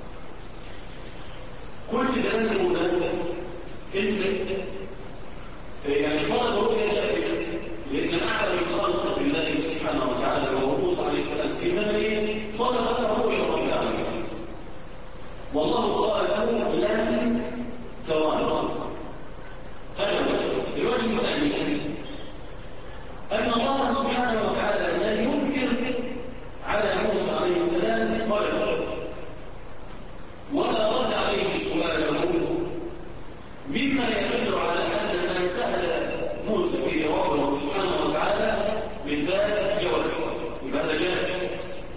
كل دلالة الأولى إن يعني طلب الرؤيا جائزة، لأن أعلم الخلق بالله سبحانه وتعالى وهو موسى عليه السلام في زمنه طلب الرؤيا رب العالمين، والله قال له لن تراني. هذا الوجه الثاني أن الله سبحانه وتعالى لا ينكر على موسى عليه السلام طلبه ولا رد عليه سؤاله، مما يدل على أن ما سأل موسى به ربه سبحانه وتعالى من باب جواز، يبقى هذا جائز.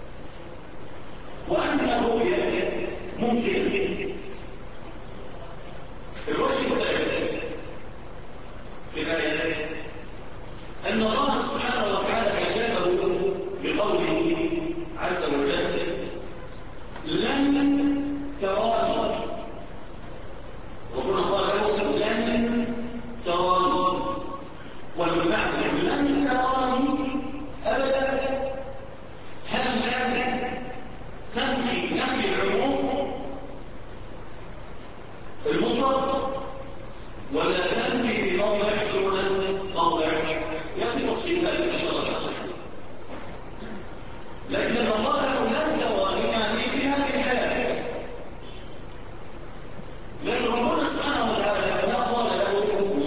وأن الرؤيا ممكن. الوجه الثالث في الآية أن الله سبحانه وتعالى أجابه بقوله عز وجل لن تراني. ربنا قال له لن تراني، والمعنى لن تراني أبدا. هل لن تنفي نفي العموم المطلق ولا تنفي في موضع دون موضع؟ يأتي تفصيل ذلك إن شاء الله تعالى. لكن لما قال له لن تراني يعني في هذه الحياة، لأن ربنا سبحانه وتعالى ما قال له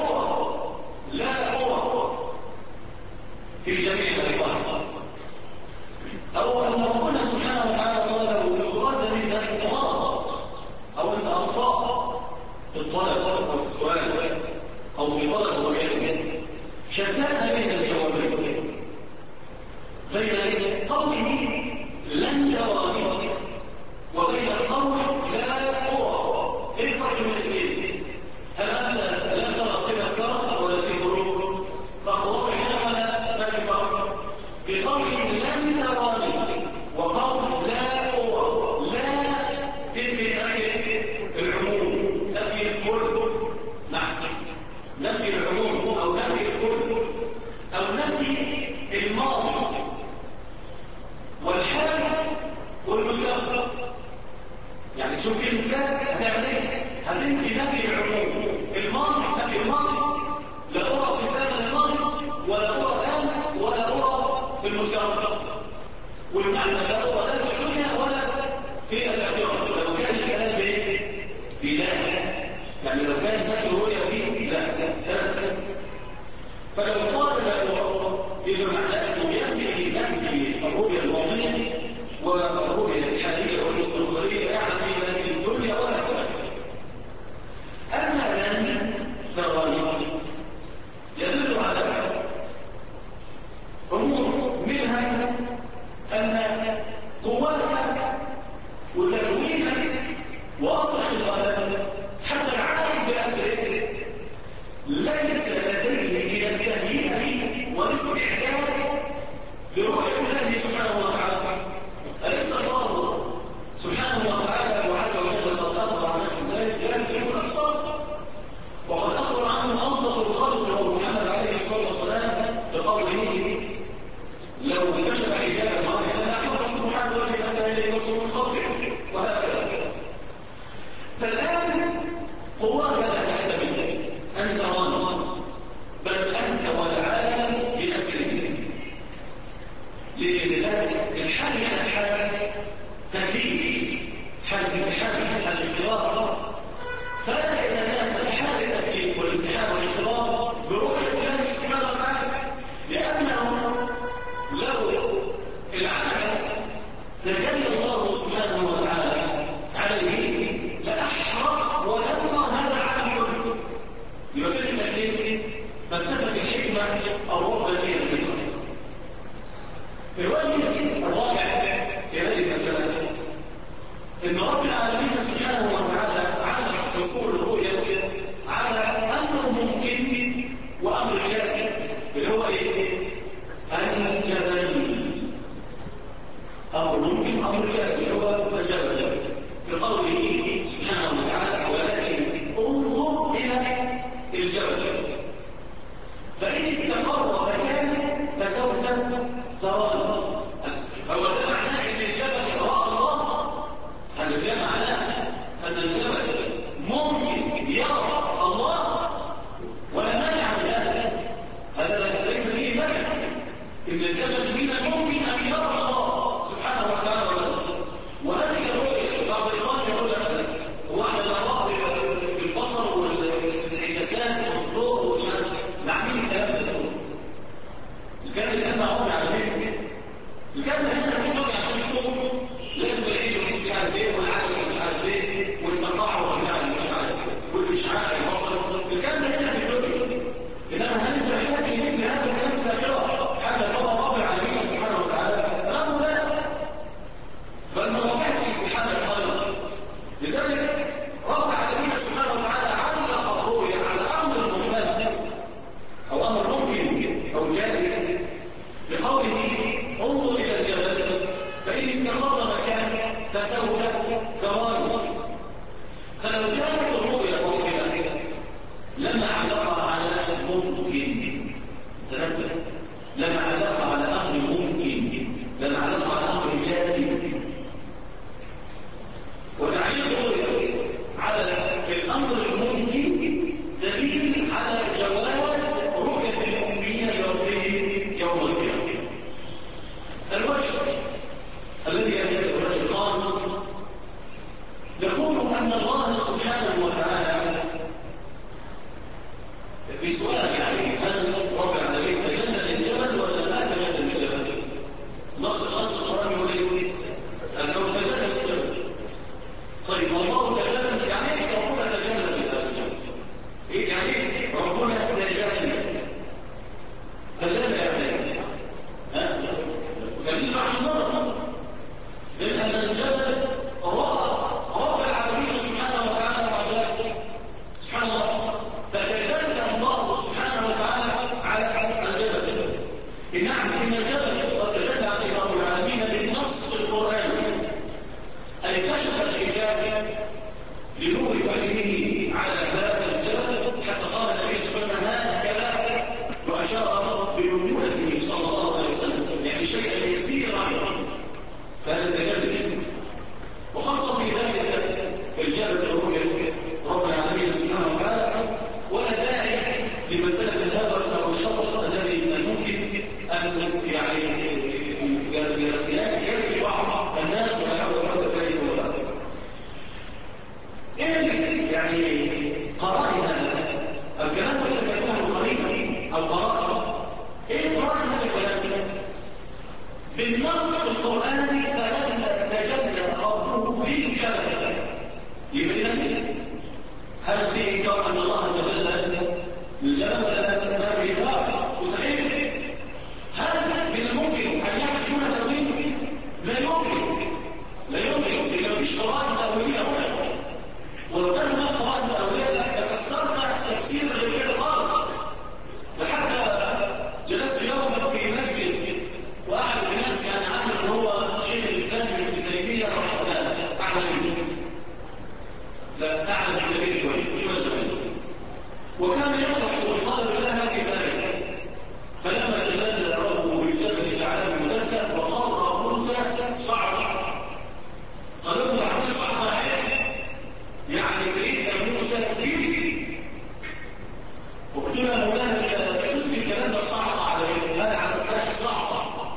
لا أرى في جميع الأوقات، أو أن ربنا سبحانه وتعالى قال له السؤال من ذلك غلط، أو أنت أخطأ في الطلب أو في السؤال أو في طلب وكلمة. شتان بين الجوابين، بين قوله لن تراني وبين قول لا أرى. إيه الفرق بين الاثنين؟ هل أنت لا ترى صفة فرق ولا في فروق؟ فرق واضح هنا ولا ما في فرق؟ في قوله لن تراني وقول لا أرى، لا تنفي نفي العموم، نفي الكل، نفي العموم إلى معناه أنه ينفي نفي الرؤية الواقعية والرؤية الحالية والمستقبلية، يعني لا في الدنيا ولا في الآخرة. أما لن تراني يدل على أمور منها أن قوتك وتكوينك وأصل خلقتك حتى العالم بأسره ليس لديه من التهيئة والاستعداد لرؤية الله سبحانه وتعالى. أليس الله سبحانه وتعالى وعز وجل قد أخبر عن نفسه ذلك لا يدركون الأبصار، وقد أخبر عنه أفضل الخلق وهو محمد عليه الصلاة والسلام بقوله لو كشف حجاب المرء لأحمد سبحانه وتعالى إليه رسول الخلق، وهكذا. فالآن قوات لا تحتمل أن ترانا، بل أنت والعالم بأسره. لذلك الحال من الحال تكليف، حال الامتحان، حال الاختبار، فلا يتناسب حال التكليف والامتحان والاختبار برؤية الله سبحانه وتعالى، لأنه لو العالم تجلى الله سبحانه وتعالى عليه لأحرق ولما هذا العالم كله. يبقى في التكليف فانتبه الحكمة الربانية للخلق. في الوجه الرابع في هذه المسألة إن رب العالمين سبحانه وتعالى علق حصول الرؤية على أمر ممكن وأمر جائز، اللي هو إيه؟ الجبل. أمر ممكن أمر جائز هو الجبل، بقوله سبحانه وتعالى ولكن انظر إلى الجبل فإن استقر مكانه فسوف تراني. هو ده معناه ان الجبل راس الله، هل ده معناه ان الجبل ممكن يرى الله ولا مانع من هذا ليس فيه مانع. ان الجبل من الممكن ان يرى الله سبحانه وتعالى، وهذه الرؤيه بعض الاخوان يقول لك هو احنا نراه بالبصر والانعكاسات والضوء ومش عارف نعمل الكلام ده كله. الكلام اللي احنا عمرنا على فكره الكلام هنا في وجه عشان تشوفه لازم العين مش عارف ايه والعقل مش عارف ايه والتقاعد مش عارف ايه والاشعاع البصر. الكلام هنا في الدنيا، انما هل انت محتاج مثل هذا الكلام في الاخره حاجه هو رب العالمين سبحانه وتعالى؟ لا، بل من واقعه الاستحاله الخالق. لذلك رب العالمين سبحانه وتعالى علق الرؤيا على امر محتمل او امر ممكن او جائز بقوله انظر الى الجبل فان استقر مكانه فسوف تراني. فلو كانت الرؤيا طويله لما علقها على ممكن، تنبه، لما علقها على امر ممكن، لما علقها على امر جائز. وتعليق الرؤيا على الامر الممكن دليل على جواز رؤيه المؤمنين لربهم يوم القيامه. الوجه الذي يلي الوجه الخامس نقول ان الله سبحانه وتعالى في سؤال يعني هل رب العالمين تجلى للجبل ولا لا تجلى للجبل؟ نص القرآن يقول انه تجلى للجبل. طيب الله تجلى يعني ايه ربنا تجلى للجبل؟ ايه يعني ايه ربنا تجلى؟ تجلى يعني دليل على النظر، لأن الجبل رأى رب العالمين سبحانه وتعالى وعجائبه سبحان الله، فتجلى الله سبحانه وتعالى على الجبل. نعم إن الجبل قد تجلى عليه رب العالمين بالنص القرآني، أي كشف الحجاب لنور وجهه على هذا الجبل حتى قال النبي صلى الله عليه وسلم هكذا وأشار بنبوته صلى الله عليه وسلم، يعني شيئا يسيرا فهذا تجلى. وخاصة في ذلك الجبل رؤية رب العالمين سبحانه وتعالى، ولا داعي لمسألة الهوس أو الشطط الذي من الممكن أن يعني يرفي بعض الناس ولا حول ولا قوة إلا بالله. إيه يعني قرائن هذا الكلام الذي يكون قريبا أو قرائن؟ إيه قرائن هذا الكلام؟ الجنة ما في إنكار مستحيل. هل من الممكن أن يحدث هنا تأويل؟ لا يمكن، لا يمكن، لأن مفيش قواعد تأويلية هنا. ولو كان هناك قواعد تأويلية لفسرنا تفسير غير كده خالص. لحتى جلست يوما في مسجد واحد الناس يعني عامل ان هو شيخ الاسلام ابن تيميه رحمه الله اعلى منه، لا اعلى من كبير شويه زمان، وكان يشرح والقادر له هذه الايه: فلما تجلى ربه للجبل جعله مدكا وخر موسى صعقا. قالوا له عزيز صعقا يعني سيدنا موسى كبير. وقلت له مولانا تسمي الكلام ده صعقه على ايه؟ هذا على سلاح صعقه.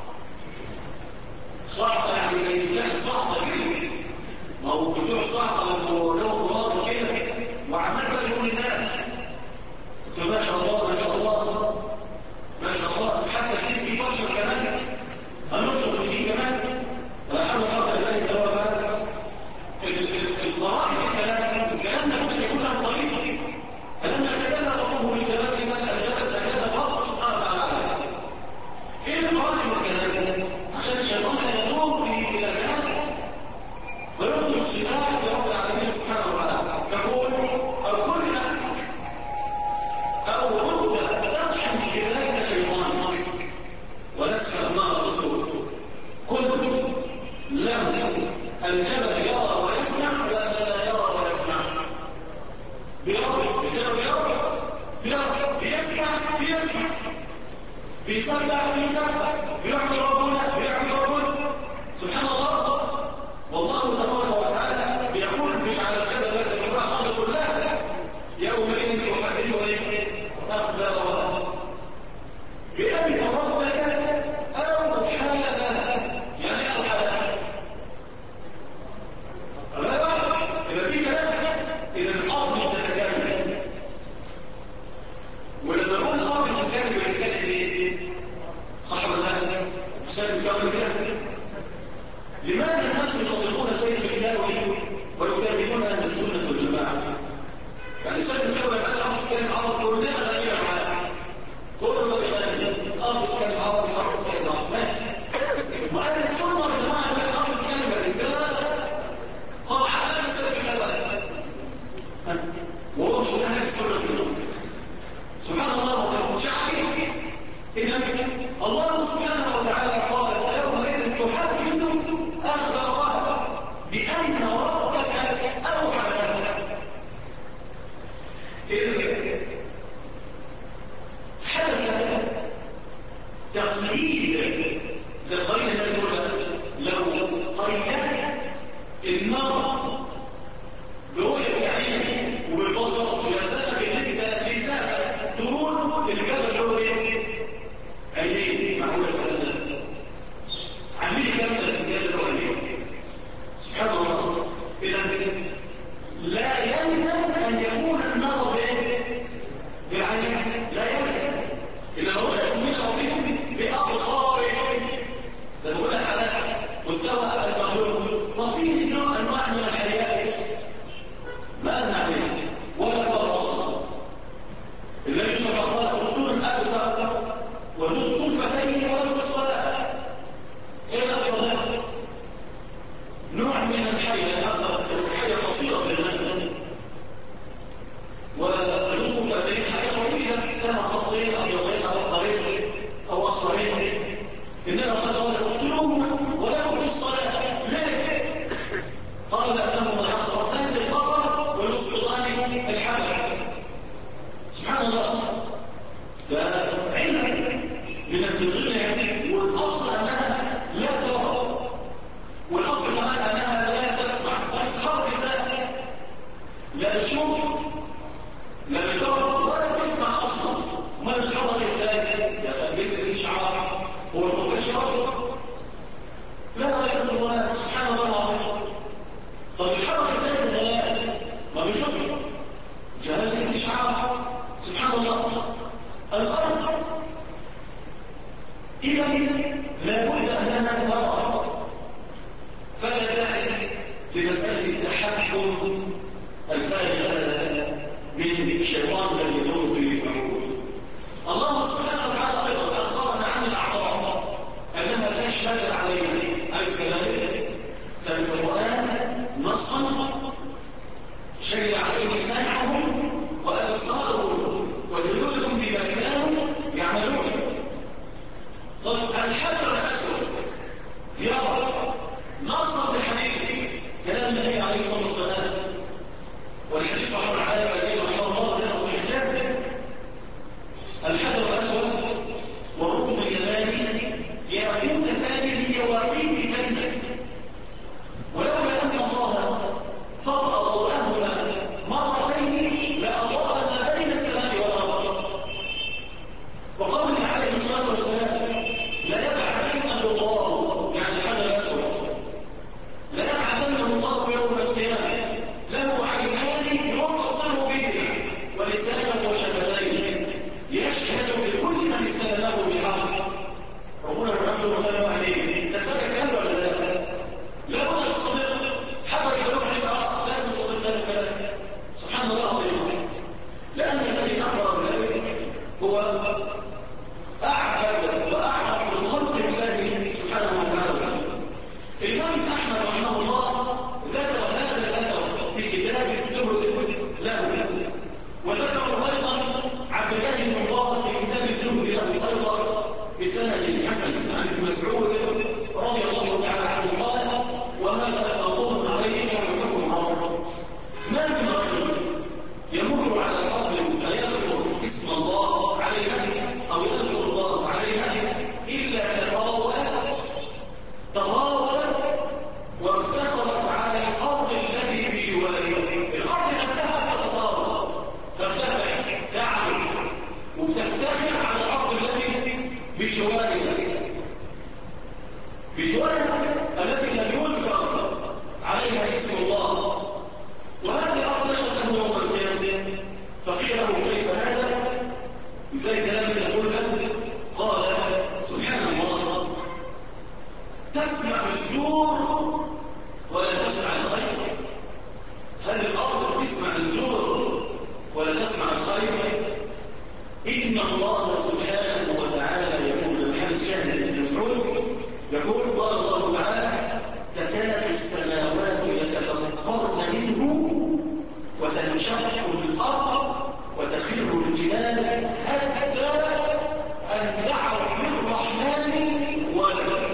صعقه يعني زي سلاح صعقه كده. ما هو بتوع صعقه له الله كده وعمال بقى يقول للناس قلت له ما شاء الله ما شاء الله ما شاء الله، حتى في بشر كمان هنرشق فيه كمان ولا حول ولا قوه الا بالله. القرائن الكلام ده ممكن يكون له طريقه. فلما تكلم ربه للجبال سال الجبل تكلم ربه سبحانه وتعالى. ايه القرائن الكلام؟ عشان الشيطان يدور به الى ذلك ويطلق صفات لرب العالمين سبحانه وتعالى. تقول او كل نفسك او رد ترحم بذلك الشيطان ونسخ ما رسول كل له الجبل يرى ويسمع ولا لا يرى ويسمع؟ بيرى الجبل يرى بيسمع بيسبح بيعمل ربنا سبحان الله. والله تبارك وتعالى بيقول مش على الجبل بس، بيقول على الارض كلها يومئذ يحدث اخبارها بأن ربك اوحى لها. يعني اوحى لها اذا في كلام، اذا الارض بتتكلم. ولما نقول الارض بتتكلم بنتكلم ايه؟ صح ولا لا؟ سيد الكون كده. لماذا الناس يصدقون سيد الله ويكذبون اهل السنه والجماعه؟ يعني سيد الكون قال الارض بتتكلم عرض كلنا غنينا معاه، كله بيغني الارض بتتكلم عرض الارض بتتكلم عرض واهل السنه والجماعه قال الارض بتتكلم الرساله طبعا اهل سيد الكون وهو مش اهل السنه كلهم. سبحان الله مش عارفين. إذا الله سبحانه وتعالى قال يومئذ تحدث أخبارها بأن ربك أوحى لها. إذ حدث تقييد للقرينة الأولى. لو قيدت النار برؤية العين وبالبصر يلزمك ان انت لسانك تقول الجبل هو ايه؟ عينين. معقول الكلام ده؟ عاملين الكلام ده بالجبل هو عينين. سبحان الله. اذا لا يلزم ان يكون النظر بالعين، لا يلزم. الا لو يكون ربكم بابصارهم. ده بقول لك على مستوى المخلوق وفيه نوع انواع من الحياه ما نعلم ولا ترى اصلا. النبي صلى الله عليه وسلم اقتل الاكثر وذو الطرفتين ولو في الصلاه. ايه الاكبر ده؟ نوع من الحيه الاكثر، الحيه قصيره في الغنم وذو الطرفتين حيه طويله لها خطين ابيضين او اخضرين او اصفرين. النبي صلى الله عليه وسلم اقتلوهما ولو في الصلاه. ليه؟ قال انهما يصرفان البصر ويسقطان الحمل. سبحان الله. ده علم من الدنيا. والاصل انها لا ترى، والاصل كمان انها لا تسمع. تتحرك ازاي؟ لا تشوف لا ترى ولا تسمع اصلا. ما تتحرك ازاي؟ يا ليس الاشعار هو الخوف اشعار؟ لا يقصد الله. سبحان الله العظيم. طب يتحرك ازاي في الغلاء؟ ما بيشوفش جهاز الاشعار. سبحان الله. الارض اذا لابد انها ترى. فلا داعي لمساله التحكم الفارغ من الشيطان الذي يدور في هو أعبد وأعبد الخلق لله سبحانه وتعالى. الإمام أحمد رحمه الله ذكر هذا الأثر في كتاب الزهد له، وذكر أيضا عبد الله بن مبارك في كتاب الزهد له أيضا بسند حسن عن ابن مسعود رضي الله تعالى عنه قال: وهذا موضوع عليه وحكم عمر. ما من رجل يمر على الأرض فيذكر اسم الله عليها أو يذكر الله عليها إلا تغاوت وافتخرت على الأرض التي بجواره. الأرض نفسها ترتفع تعلو وبتفتخر على الأرض التي بجوارها التي لم يذكر عليها اسم الله. وهذه الأرض نشأت له يوم القيامة، فقيل له: كيف هذا؟ ازاي كلام يقول له؟ قال: سبحان الله، تسمع الزور ولا تسمع الخير. هل الأرض تسمع الزور ولا تسمع الخير؟ إن الله سبحانه وتعالى يقول الحال الشاهد ابن مسعود يقول: قال الله تعالى: تكاد السماوات يتفطرن منه وتنشق الأرض وتخر الجبال حتى أن دعوا للرحمن ولدا.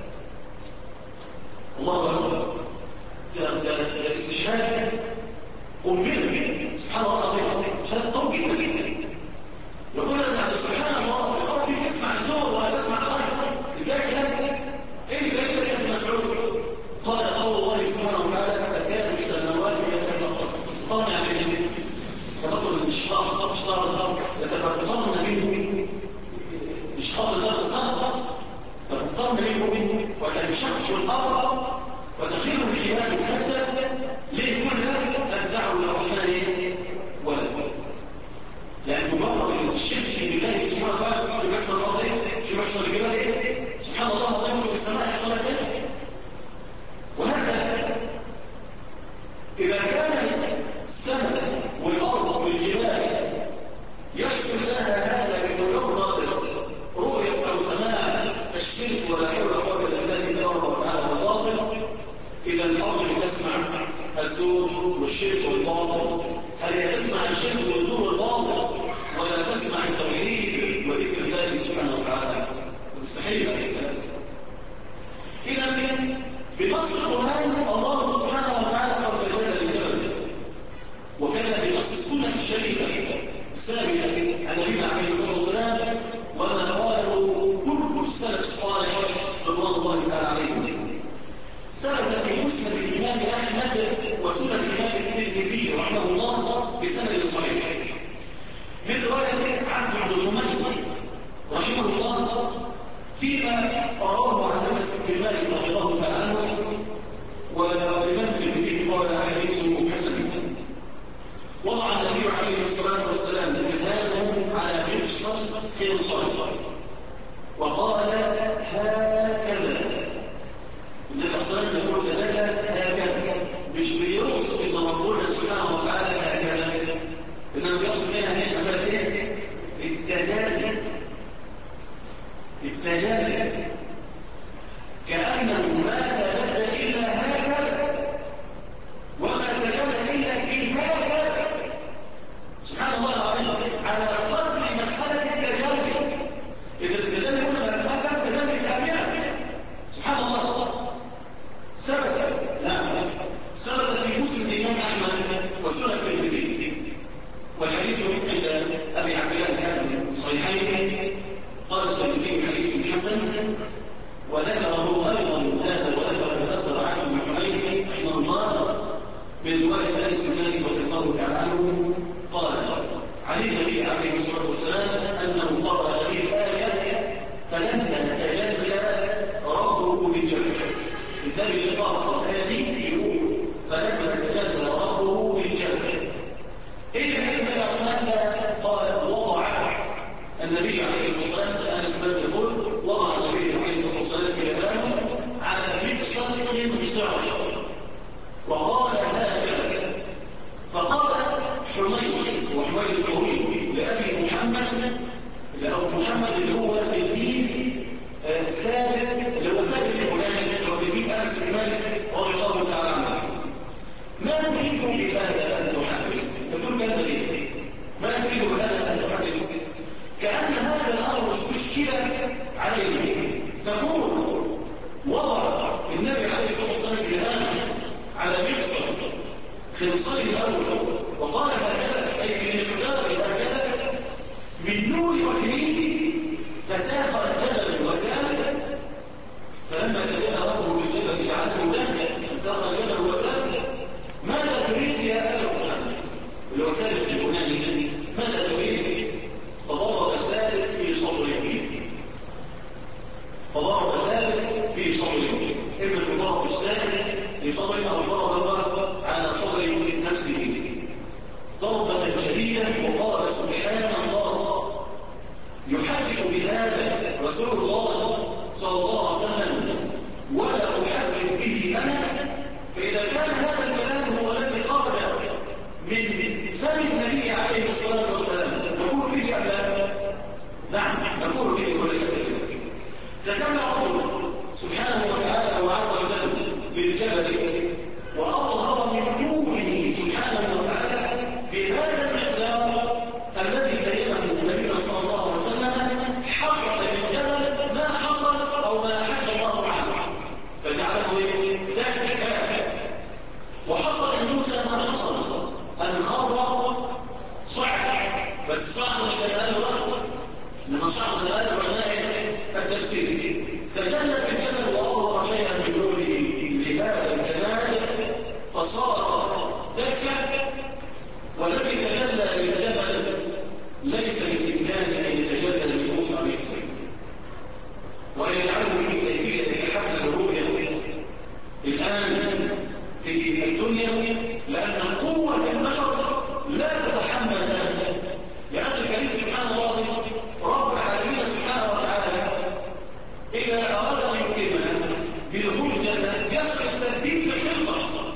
الله أكبر. ده استشهاد قنبلة. سبحان الله العظيم، شهادة توقيت. يقول لك سبحان الله، الأرض تسمع الزور ولا تسمع الخير. ازاي كده؟ ايه ده يا ابن مسعود؟ قال: قول الله سبحانه وتعالى: تكاد السماوات يتفطرن يعني تفطر الاشراق يتفطرن منه، اشراق الارض صخر تفطرن منه وتنشق الارض وتخر الجبال حتى ليه كل هذا ان دعوا للرحمن ولدا. يعني مجرد الشرك بالله سبحانه وتعالى، شو بيحصل الارض ايه؟ شو بيحصل الجبال ايه؟ سبحان الله العظيم، في السماء يحصل ايه؟ وهكذا إذا كان السماء والأرض والجبال يحصل لها هذا بمجرد رؤية أو سماع الشرك ولا حول ولا قوة إلا بالله تبارك وتعالى والباطل، إذا الأرض تسمع الزور والشرك والباطل، هل هي تسمع الشرك والزور والباطل ولا تسمع التوحيد وذكر الله سبحانه وتعالى؟ مستحيل ذلك. إذا بنص القرآن الله سبحانه وتعالى قد تجلى للجبل، وكان بنص السنة الشريفة الثابتة عن نبينا عليه الصلاة والسلام وما قاله كل السلف الصالح رضوان الله تعالى عليهم. ثبت في مسند الإمام أحمد وسنن الإمام الترمذي رحمه الله بسند صحيح من رواية عبد الحميد رحمه الله فيما رواه عن انس بن مالك رضي الله تعالى عنه، والامام الترمذي قال: حديث حسن. وضع النبي عليه الصلاه والسلام جهاده على مفصل خنصر وقال: هكذا. النبي صلى الله عليه وسلم يقول تجلى هكذا، مش بيوصف ان ربنا سبحانه وتعالى هكذا، انما بيوصف لنا هي مساله ايه؟ التجلي كأنه ما تبدأ إلا هكذا وما تجلى إلا بهكذا. سبحان الله العظيم، على قدر مسألة التجلي. إذا التجلي هنا ما كان تجلي كاملا. سبحان الله. ثبت في مسند الإمام أحمد وسنن الترمذي، والحديث عند أبي عبد الله كان صحيحين. قال الترمذي: حديث حسن. وذكره ايضا هذا وذكر الاثر عن ابن حنين رحمه الله من روايه انس بن مالك رضي الله تعالى عنه قال: عن النبي عليه الصلاه والسلام انه قرأ هذه الايه: فلما تجلى ربه للجبل. النبي اللي قرأ هذه يقول: فلما تجلى ربه للجبل. ايه النبي قال: وضع النبي عليه الصلاه والسلام انس يقول: وضع النبي عليه الصلاه والسلام يده على مفصل خنصر وقال: هكذا. فقال حميد، وحميد الطويل، لابي محمد: لأبو محمد اللي هو تلميذ ثابت، اللي هو ثابت البناني، اللي هو تلميذ أنس بن مالك رضي الله تعالى عنه. ما تريد بهذا أن تحدث؟ تقول كلمة ليه؟ ما تريد بهذا أن تحدث؟ كأن هذا الأمر مشكلة عليه. تقول وضع النبي عليه الصلاة والسلام كلامه على مقصد خنصره الأول وقال هكذا، أي بمقدار هكذا من نور وجهه فساخ الجبل وزال، فلما تجلى ربه في الجبل جعله دكا فساخ الجبل وزال. ماذا تريد يا أبا محمد؟ اللي هو ثابت البناني، ماذا تريد؟ فضرب ثابت في صدره، فضرب ثابت في صدره، إما الضرب الثابت في صدره أو ضرب على صدر نفسه ضربة شديدة، وقال سبحان الله. يحدث بهذا رسول الله صلى الله عليه وسلم ولا أحدث به أنا. فإذا كان هذا الكلام هو الذي خرج من فم النبي عليه الصلاة والسلام نقول فيه أم لا؟ نعم نقول فيه ولا شك فيه. تكلم ربنا سبحانه وتعالى وعز وجل بالجبل وأظهر من نوره سبحانه وتعالى بهذا المقدار الذي بينه النبي صلى الله عليه وسلم. حصل للجبل ما حصل أو ما حكى الله عنه فجعله ذلك. وحصل لموسى ما حصل، أن خر صعد، بس صعد مش الآن لما صعد الآن علماء التفسير تجلى بالجبل وأظهر شيئا من نوره لهذا الجمال فصار دكا. والذي تجلى للجبل ليس بإمكانه أن يتجلى لموسى عليه السلام وأن يجعله في كيفية حفل الرؤيا الآن في الدنيا، لأن قوة البشر لا تتحمل هذا. يا أخي الكريم سبحان الله رب العالمين سبحانه وتعالى إذا أراد أن يكرمنا بدخول الجنة يشغل الترتيب في الخلقة.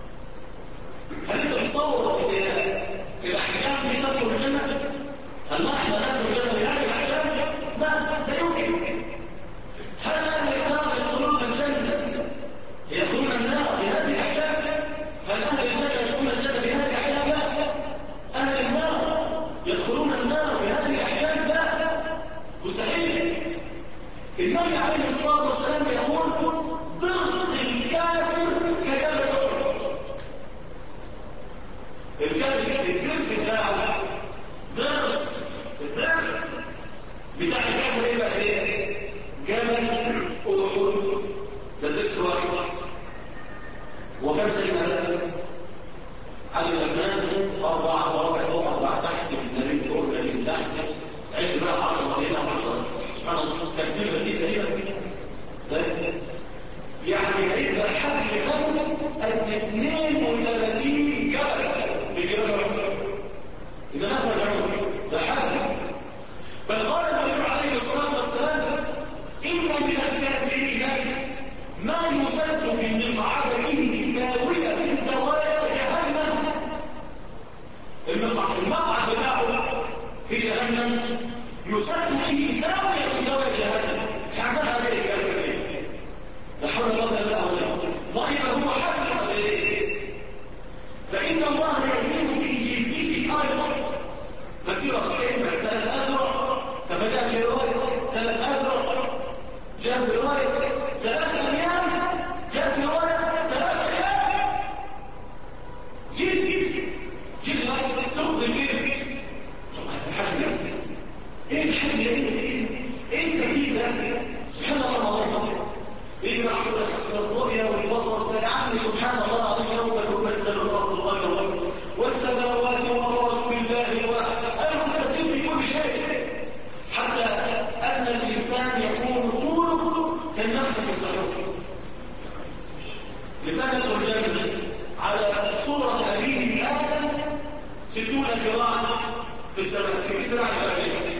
هل أنت تصور الأحكام اللي تدخل الجنة؟ هل نحن ندخل الجنة بهذه الأحكام؟ لا يمكن. هل أهل النار يدخلون الجنة يدخلون النار بهذه الأحكام؟ هل أهل الجنة يدخلون الجنة بهذه الأحكام؟ لا. أهل النار يدخلون النار بهذه الأحكام؟ لا، مستحيل. النبي عليه الصلاة والسلام يقول ضغط الكافر كجبل أحد. الكافر الدرس بتاعه الدرس بتاع الكافر ايه بقى؟ ايه؟ جبل أحد. ده درس واحد. وكم سنة ده؟ عدد الأسنان 4 مواقع فوق 4 تحت، النبي فوق النبي تحت، عد بقى 10 هنا و10. سبحان الله تكتيبة دي تقريبا يعني هيبقى حبل فم قد 32 جبل بجبل أحد. إذا ما رجعوا ده حبل. بل قال النبي عليه الصلاة والسلام إن من الكافرين ما يسد بمقعده زاوية من زوايا جهنم. المقعد بتاعه في جهنم يسد به زاوية من زوايا جهنم. حملها زي الكافرين. لا حول ولا قوة إلا بالله. وإذا هو حبل فإن الله يزيد في جلده أيضا مسيرة كلمة 3 أذرع كما جاء في رواية 3 أذرع جاء في رواية 3 أيام جاء في رواية 3 أيام. جلد الأسر تخذ الجلد. الحمل إيه الحمل إيه التبديل ده؟ سبحان الله إيه من عشر الحسن الرؤيا والبصر فيعني سبحان الله العظيم يوم تمثل الأرض غير والسماوات ورسول الله الواحد. أنا تبديل في كل شيء حتى أن الإنسان يكون طوله كالنخل بالصحيح. لسنة الجنة على صورة أبيه آدم 60 ذراعا في السماء. 60 ذراع الأبيه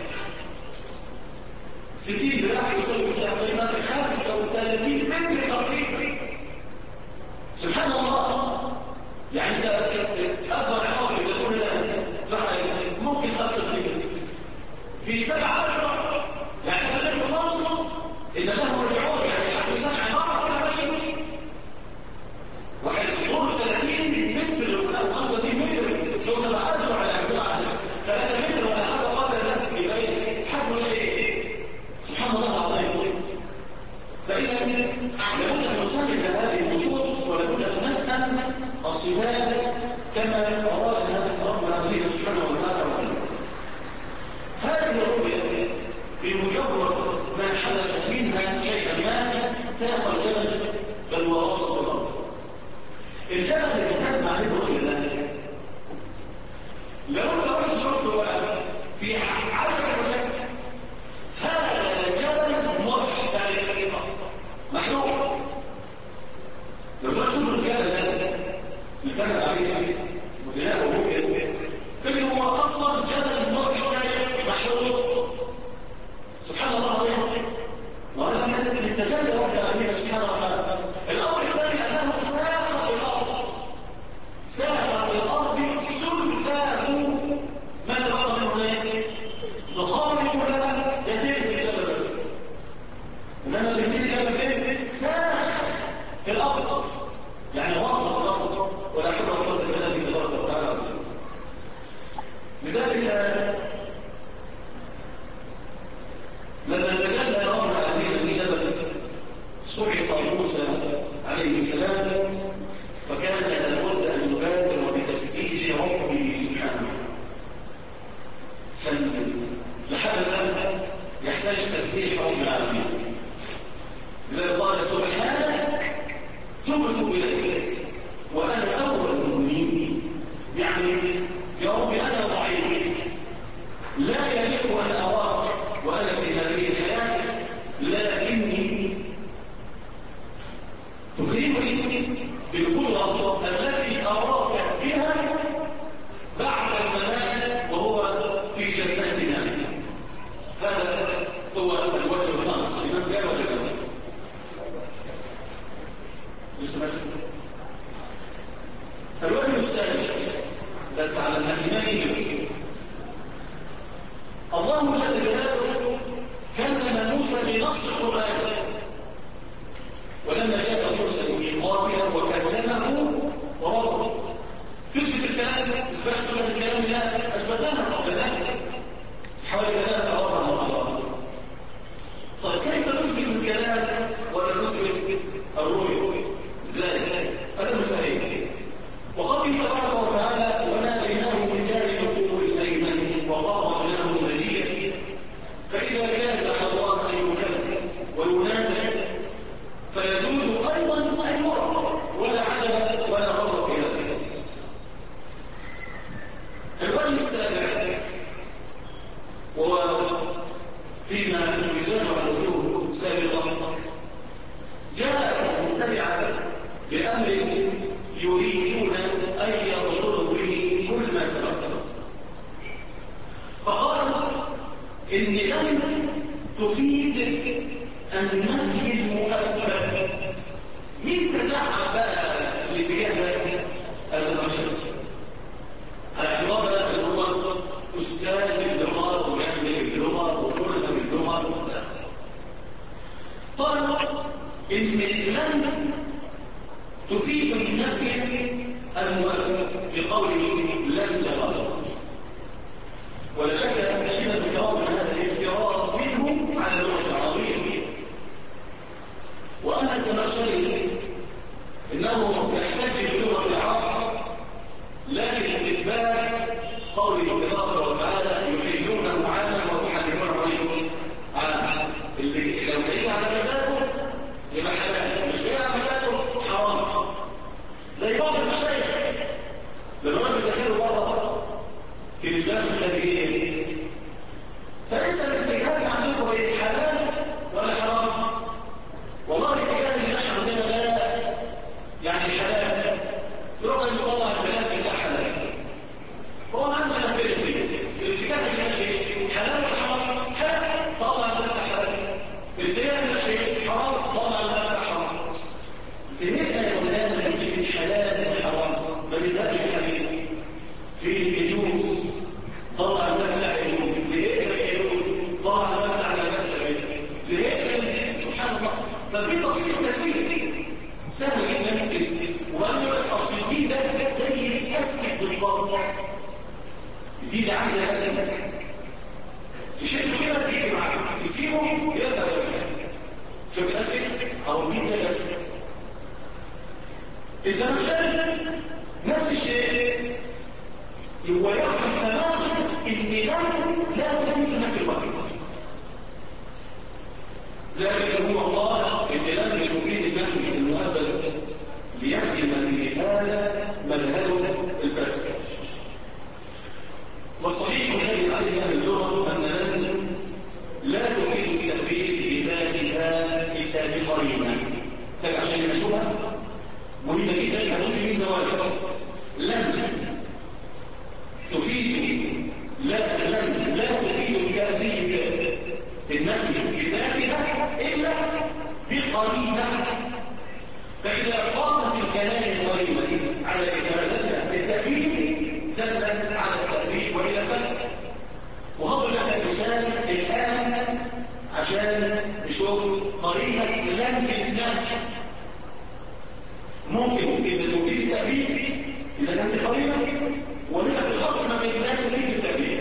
60 ذراع يسوي تقريبا 35 متر تقريبا. سبحان الله. يعني انت اكبر حوض يسمونه الان ممكن 5 متر في 7 أشهر منها شيئا ما ساق الجبل بل هو وسط الارض. الجبل اللي كان معرضه الى ذلك لو انت رحت شفته بقى في 10 وجه هذا الجبل محترق محروق. لو تروح تشوف الجبل هذا اللي كان عليه مدينه وجوه تجد هو اصلا جبل محترق محروق. سبحان الله العظيم. وهذا من تجلى رب العالمين سبحانه وتعالى. الامر الثاني انه ساق في الارض ساق في الارض ثلثاه. ماذا بقى منه ايه؟ ضخامه كلها يتم الجبل بس، انما اللي يتم الجبل فين؟ ساق في الارض يعني واصل الارض ولا حول ولا قوه الا بالله تبارك وتعالى. لذلك لما تجلى رب العالمين لجبل صعق موسى عليه السلام فكان لابد ان يبادر بتسبيح ربه سبحانه. فالحدث يحتاج تسبيح رب العالمين. لذلك قال سبحانك تبت اليك وانا اول المؤمنين. يعني يا رب انا ضعيف لا يليق ان اراك وانا في هذه الحياه، لكني تكرمني بالقدره التي اراك بها بعد الممات وهو في جنتنا. هذا هو الوجه الخامس. الامام جاب ولا لا؟ الوجه السادس بس على الامام يكفي. الله جل جلاله كلم موسى بنص القرآن، ولما جاء موسى ميقاتنا وكلمه ربه. تثبت الكلام اثبات صفه الكلام لا اثبتها قبل ذلك حوالي 3 أو 4 مرات. طيب كيف نثبت الكلام ولا نثبت الرؤيا؟ ازاي؟ هذا مستحيل. وقال تبارك وتعالى وناديناه من جانب الطور الايمن وقربناه نجيا فاذا كان على الله ان يكلم وينادى فيجوز ايضا ان يرى ولا عجب ولا غرض في ذلك. الوجه السابع وهو فيما يزال عن الوجوه سابقا جاء متبعا بامر يريدون ان يضروا به كل ما سبق. فقالوا ان لم تفيد النفي المؤكد. مين تزعم بقى الاتجاه ده؟ هذا المشهد على اعتبار بقى ان هو استاذ اللغه وجامع اللغه وملهم اللغه. قالوا ان لم تفيد النفي المؤكد في قوله لن يرى. ولا شك ان حين الكرام من هذا الافتراء منهم على اللغه العربيه. واما الزمخشري انه يحتج بلغه العرب لكن اتباع قوله تبارك وتعالى يحلونه عاما ويحرمونه عاما. اللي لو جاي على مزاجه يبقى حلال، مش جاي على مزاجه حرام. زي بعض المشايخ لما كانوا بيذاكروا بره في رجال الخارجيه فاسال الاتجاه عندكم ايه؟ حلال ولا حرام؟ والله الاتجاه اللي ماشي عندنا لا يعني حلال. يروح ان يطلع البنات في حلال. هو عندنا في الاتجاه اللي ماشي حلال ولا حرام؟ حلال طلع البنات حلال. الاتجاه اللي ماشي حرام طلع البنات حرام. زهقنا يا مولانا من في حلال وحرام. ما نزهقش يا حبيبي في اليجوز طلع البنات لا يجوز. زهقنا يجوز طلع البنات على باس زهقنا. سبحان الله. ففي تفصيل كثير سهل جدا. وبعدين يقول لك اصل الدين ده زي الاسد بالضبط. الدين ده عامل زي الاسد تشده كده بيجي معاك تسيبه يرجع زي كده. شوف الاسد او الدين زي الاسد. اذا مشان نفس الشيء هو يعلم تماما ان ده لا تفيد في الوقت، لكن النفي بذاتها إلا بقرينة. فإذا قامت الكلام قريبا على إفادتها بالتأكيد دل على التأكيد وإلى فلك. وهضر لك مثال الآن عشان نشوف قرينة لن بالنفي. ممكن إذا تفيد التأكيد إذا كانت قريبا ولذا بالأصل ما بين لا تفيد التأكيد.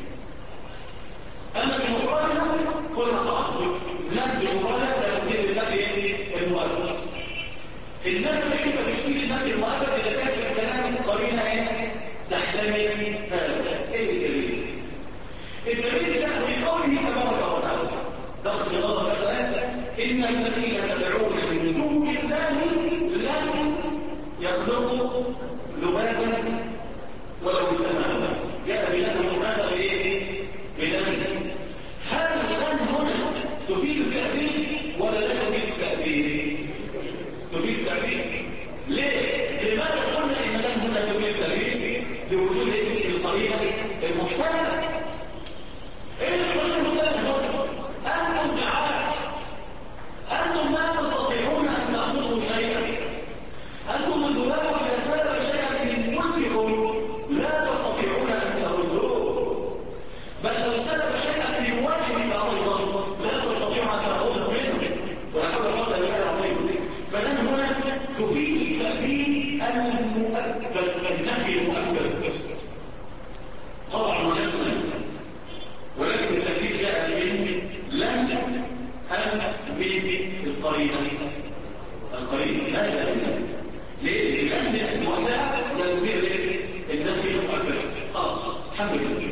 أما بالمفردة خذها طبعا لن بالمفردة لا تفيد النفي المؤكد. النفي كيف بتفيد النفي المؤكد إذا كانت في الكلام قرينة تحتمل هذا. إيه الدليل؟ الدليل ده في قوله تبارك وتعالى ضغط الله مثلا إن الذين تدعون من دون الله لن يخلقوا ذبابا ولو استمعوا. جاء بلنهم هذا بايه؟ بلن. هل اللن هنا تفيد التأكيد ولا لا تفيد التأكيد؟ تفيد التأكيد. ليه؟ لماذا قلنا ان اللن هنا تفيد التأكيد؟ لوجود القرينة المحتملة. ايه القرينة المحتملة؟ انتم تعالوا انتم ما تستطيعون ان تأخذوا شيئا. انتم الذباب اذا سلب شيئا من ملككم لا تستطيعون ان تردوه، بل لو سلب شيئا من وجهك ايضا لا تستطيعون ان تاخذه منه. وهذا الوضع الذي العظيم. فلن هنا تفيد التأكيد المؤكد النفي المؤكد طبعا مجسما، ولكن التأكيد جاء من لن أم بالقرينة. القرينة لا جاء من ليه؟ لأن الوحدة لا تفيد النفي المؤكد. خلاص الحمد لله.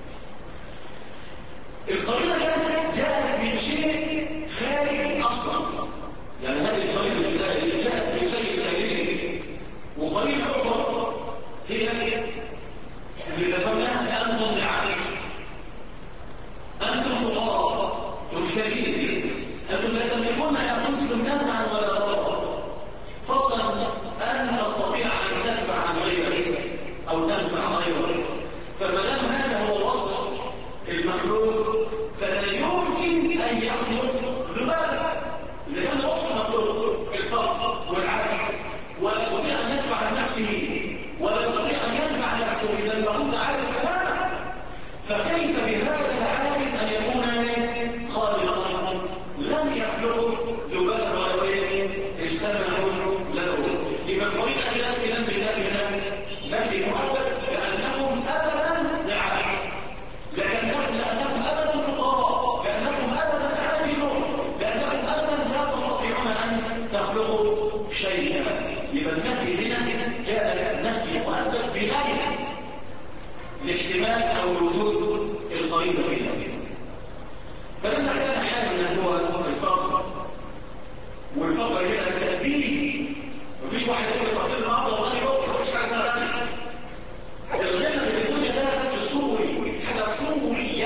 القرينة جاءت من شيء خارجي أصلا، يعني هذه القرينة التي جاءت من شيء خارجي. وقرينة أخرى هي اللي ذكرناها أنتم لعارف، أنتم فقراء محتاجين، أنتم لا تملكون أنفسكم نفعا ولا ضررا فضلا أن تستطيع أن تدفع عن غيرك أو تنفع غيرك. فما دام هذا هو الوصف المخلوق فلا يمكن أن يخلق ذبابا. إذا كان الوصف مخلوق الفقر والعجز ولا يستطيع أن يدفع عن نفسه ولا يستطيع أن ينفع نفسه إذا لم يكن عاجز تماما، فكيف بهذا العاجز أن يكون خالقا؟ لم يخلقوا ذبابا ولو اجتمعوا له. يبقى الطريقة التي لم تكن نفي مؤكد لأنهم أبدا دعاء، لأنهم أبدا فقراء، لأنهم أبدا عاجزون، لأنهم أبدا لا تستطيعون أن تخلقوا شيئا. يبقى النفي هنا جاء نفي مؤكد بغير الاحتمال أو وجود القرينة فيها. فلما كان حالنا هو الفقر، والفقر هنا التأبيد. مفيش واحد يقول تقدير النهارده وغني بكره، مفيش حاجه اسمها غني. الغنى في الدنيا ده بس سوري، حاجه سوريه.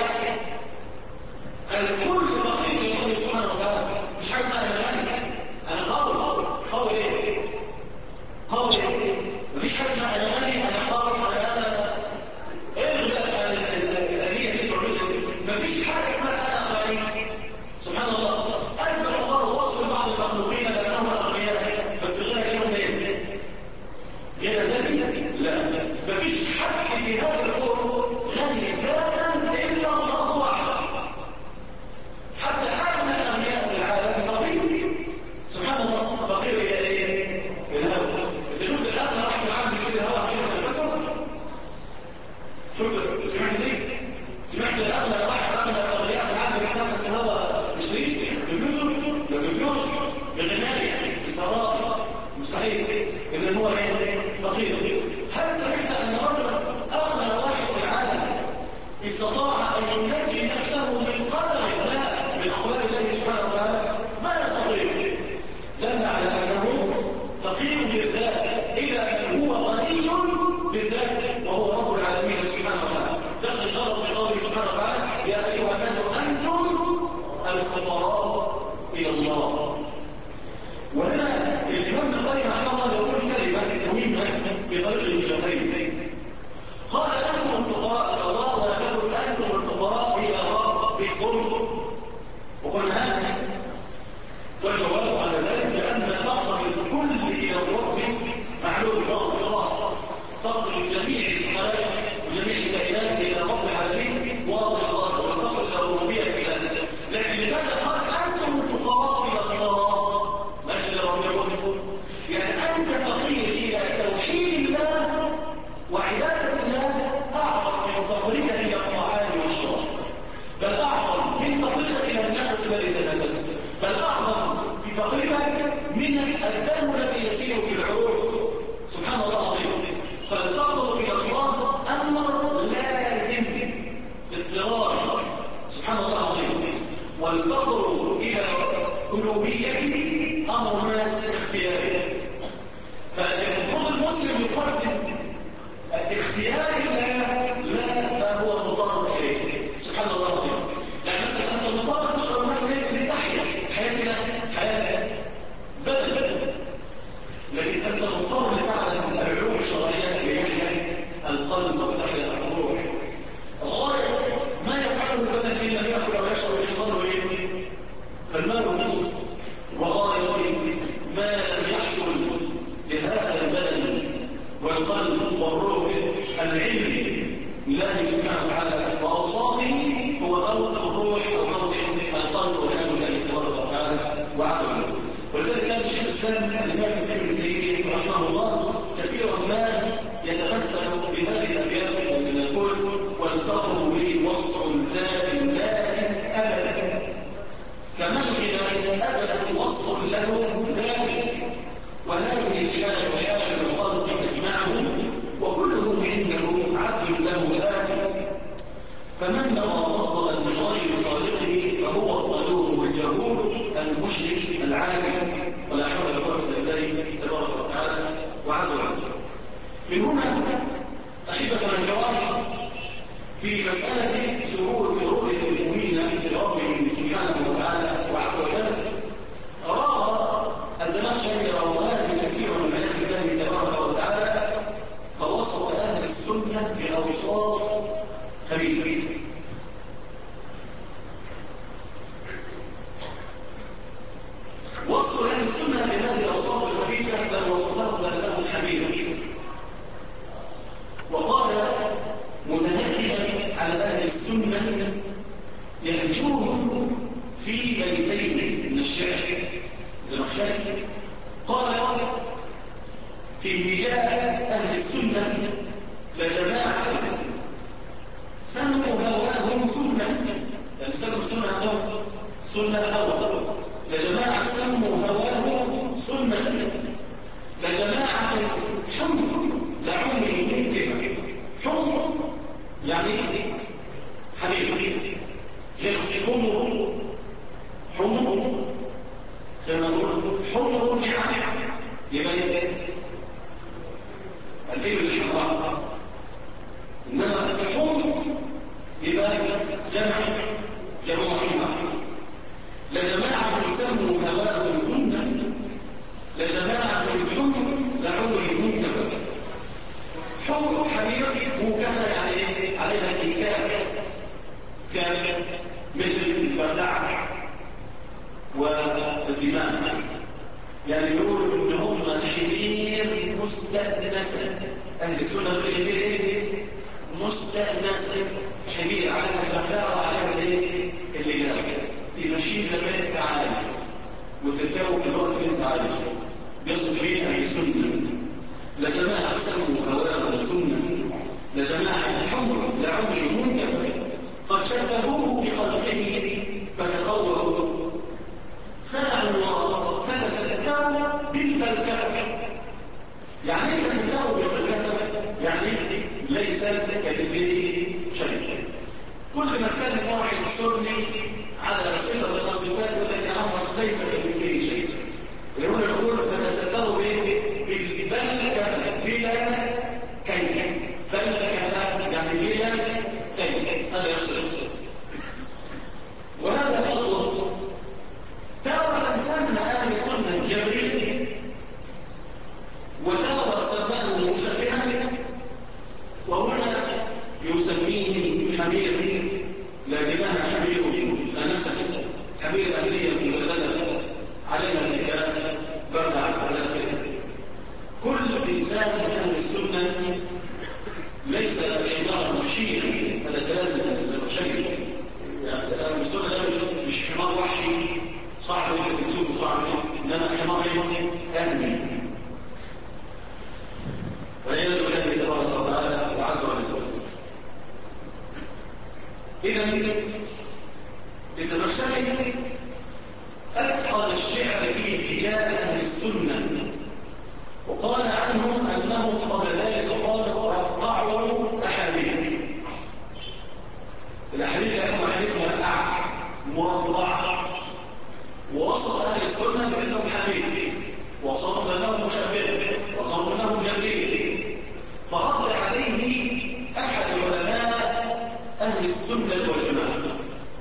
الكل فقير لله سبحانه وتعالى، مفيش حاجه اسمها غني. انا قوي ايه؟ قوي ايه؟ مفيش حاجه اسمها انا غني، انا قوي، انا الآلية دي موجودة. مفيش حاجة اسمها أنا غني. سبحان الله، أثبت الله وصف بعض المخلوقين بأنهم أغنياء، بس غير لهم إيه؟ غير ذلك؟ لا، مفيش حد في هذا الكون غني ذاتا إلا الله وحده. حتى أغنى الأغنياء في العالم فقير. سبحان الله، فقير إلى إيه؟ الهوى. أنت شفت الأغنى راح في العالم يشتري الهوى عشان يتكسر؟ شفت سمعت ليه؟ سمعت الأغنى راح الأغنى الأغنياء في العالم يتنافس الهوى يشتري بفلوس بغناية بثراء مستحيل. إذا هو فقير. هل سمعت أن رجلا أغنى واحد في العالم استطاع أن ينجي نفسه من قدر ما من أقوال الله سبحانه وتعالى؟ ما يستطيع. دل على أنه فقير بالذات إلى أن هو غني بالذات وهو رب العالمين سبحانه وتعالى. دخل الغضب في قوله سبحانه وتعالى يا أيها الناس أنتم الفقراء إلى الله. وهنا الإمام ابن القيم رحمه الله يقول كلمة مهمة في طريقه إلى الخير. قال أنتم الفقراء إلى الله ولا تقل أنتم الفقراء إلى من فقرك إلى النفس الذي تنفسه، بل أعظم في فقرك من الدم الذي يسير في العروق. سبحان الله العظيم. فالفقر إلى الله أمر لازم اضطراري، سبحان الله العظيم. والفقر إلى ألوهيته أمر اختياري. فالمفروض المسلم يقدم اختيار الله لا ما هو مضطر إليه. سبحان الله العظيم. يعني مثلا أنت مضطر تشرب ماء لتحيا حياتنا حياة بدل، لكن أنت مضطر لفعل العلوم الشرعية ليحيا القلب وتحيا الروح. غاية ما يفعله البدن إلا أن يأكل أو يشرب ويحصل له إيه؟ الماء والنصر. وغاية ما لم يحصل لهذا البدن والقلب والروح العلم لله سبحانه وتعالى وأوصافه هو موت الروح وموت القلب والعياذ بالله تبارك وتعالى وعز وجل. ولذلك كان شيخ الإسلام الإمام ابن تيمية رحمه الله كثيرا ما يتمثل بهذه الأبيات من يقول: والفقر لي وصف ذات لازم أبدا، كما الغنى أبدا وصف له ذات. وهذه الحال حال الخلق أجمعهم وكلهم عنده عبد له آت. فمن نرى مفضلا من غير خالقه فهو الضلوع والجهول المشرك العالم، ولا حول ولا قوة إلا بالله تبارك وتعالى وعز وجل. من هنا أحبة الكرام في مسألة سرور رؤية المؤمنين لربهم سبحانه وتعالى وعز وجل، أراد الزمخشري رواه كثير من آيات الله تبارك وتعالى فوصف أهل السنة بأوصاف خبيثة. وصف أهل السنة بهذه الأوصاف الخبيثة بل وصفه بأنه حميد، وقال متنكبا على أهل السنة يهجوهم في بيتين من الشعر الزمخشري. قال في هجاء أهل السنة لجماعة سموا هواهم سنة، يعني سموا السنة هواهم سنة هوا، لجماعة سموا هواهم سنة، لجماعة حمر لعمره منكبة. حمر يعني حبيب، حمر حمر كما نقول حمر نعم، يبقى الإبل الحمراء، إنما حمر يبقى جمع حمر. لجماعة سموا هواهم سنة، لجماعة حمر لعمره منكفة. حمر حبيب منكفة يعني عليها الإيكاف، كان مثل البردعة والزمام، يعني يقول ان هم حمير مستأنسة. اهل السنة الحمير مستأنسة، حمير عليها البردعة وعليها الايه اللجام، تمشي زمان تعالج وتركبوا في الوقت اللي انت عايزه. بيصف بين اهل السنة لجماعة سموا هواه سنة، لجماعة حمر لعمر منكفة قد شبهوه بخلقه فتخوفوا، سمعوا الله فتستهتروا بالبلكفة. يعني ايه تستهتروا بالبلكفة؟ يعني ليس كتبه شيء. كل ما كان واحد سني على صفة من الصفات يقول لك يا عم ليس كمثله شيء. هنا نقول فتستهتروا بالبلكفة بلا كيف. بلكفة يعني بلا كيف، هذا يقصد. وهذا الأصل تارة سمى أهل السنة جبريل، وتارة سماه مشبها، وهنا يسميه حمير لكنها حمير مستأنسة، حمير أهلية مجلدة عليها الإكاف برد على الآخر. كل إنسان من أهل السنة ليس حمارا وحشيا، هذا كلام الزمخشري. يعني أهل السنة ده مش حمار وحشي صعب الانسان صعب، انما حمار اهلي والعياذ بالله تبارك وتعالى وعز وجل. اذا الزمخشري أتقن الشعر في حجاء أهل السنة، وقال عنهم أنهم قبل ذلك قالوا رقعوا أحاديث. الأحاديث لهم أحاديث مرقعة مرقعة، ووصف أهل السنة بأنهم حديث، وصف أنهم مشبه، وصف أنهم جليل. فرد عليه أحد علماء أهل السنة والجماعة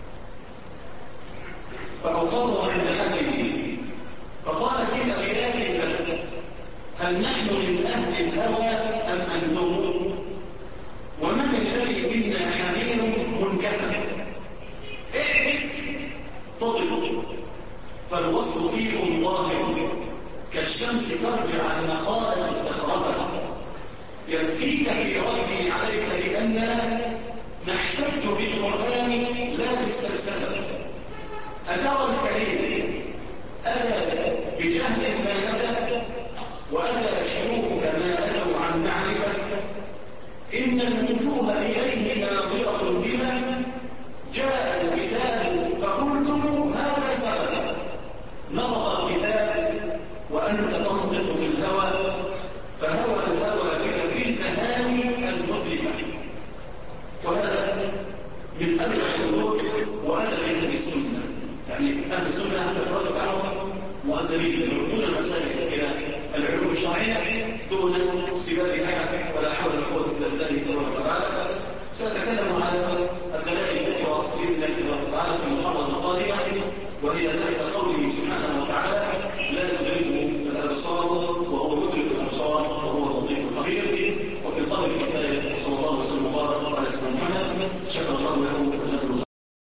فأوقظه عند حده، فقال في أبيات له: هل نحن من أهل الهوى أم أنتم؟ ومن الذي منا حميل منكسر؟ احبس تضل، فالوصف فيكم ظاهر كالشمس ترجع المقالة الزخرفة. يكفيك في ردي عليك بأننا نحتج بالقرآن لا بالسلسلة. أترى الكريم أتى بجهل ما أتى، وأتى شيوخك ما أتوا عن معرفة. إن الوجوه إليه ناظرة بما جاء الكتاب، فقلتم هذا سبب. نطق الكتاب وأنت تنطق في الهوى، فهوى الهوى بك في التهاني المتلفة. وهذا من أبلغ الحدود وأدب أهل السنة. يعني أهل السنة الأفراد عنهم مؤدبين يردون المسائل إلى العلوم الشرعية دون سباب أحد، ولا حول ولا قوة إلا بالله تبارك وتعالى. سأتكلم على الدلائل الأخرى بإذن الله تعالى في المحاضرة القادمة، وهي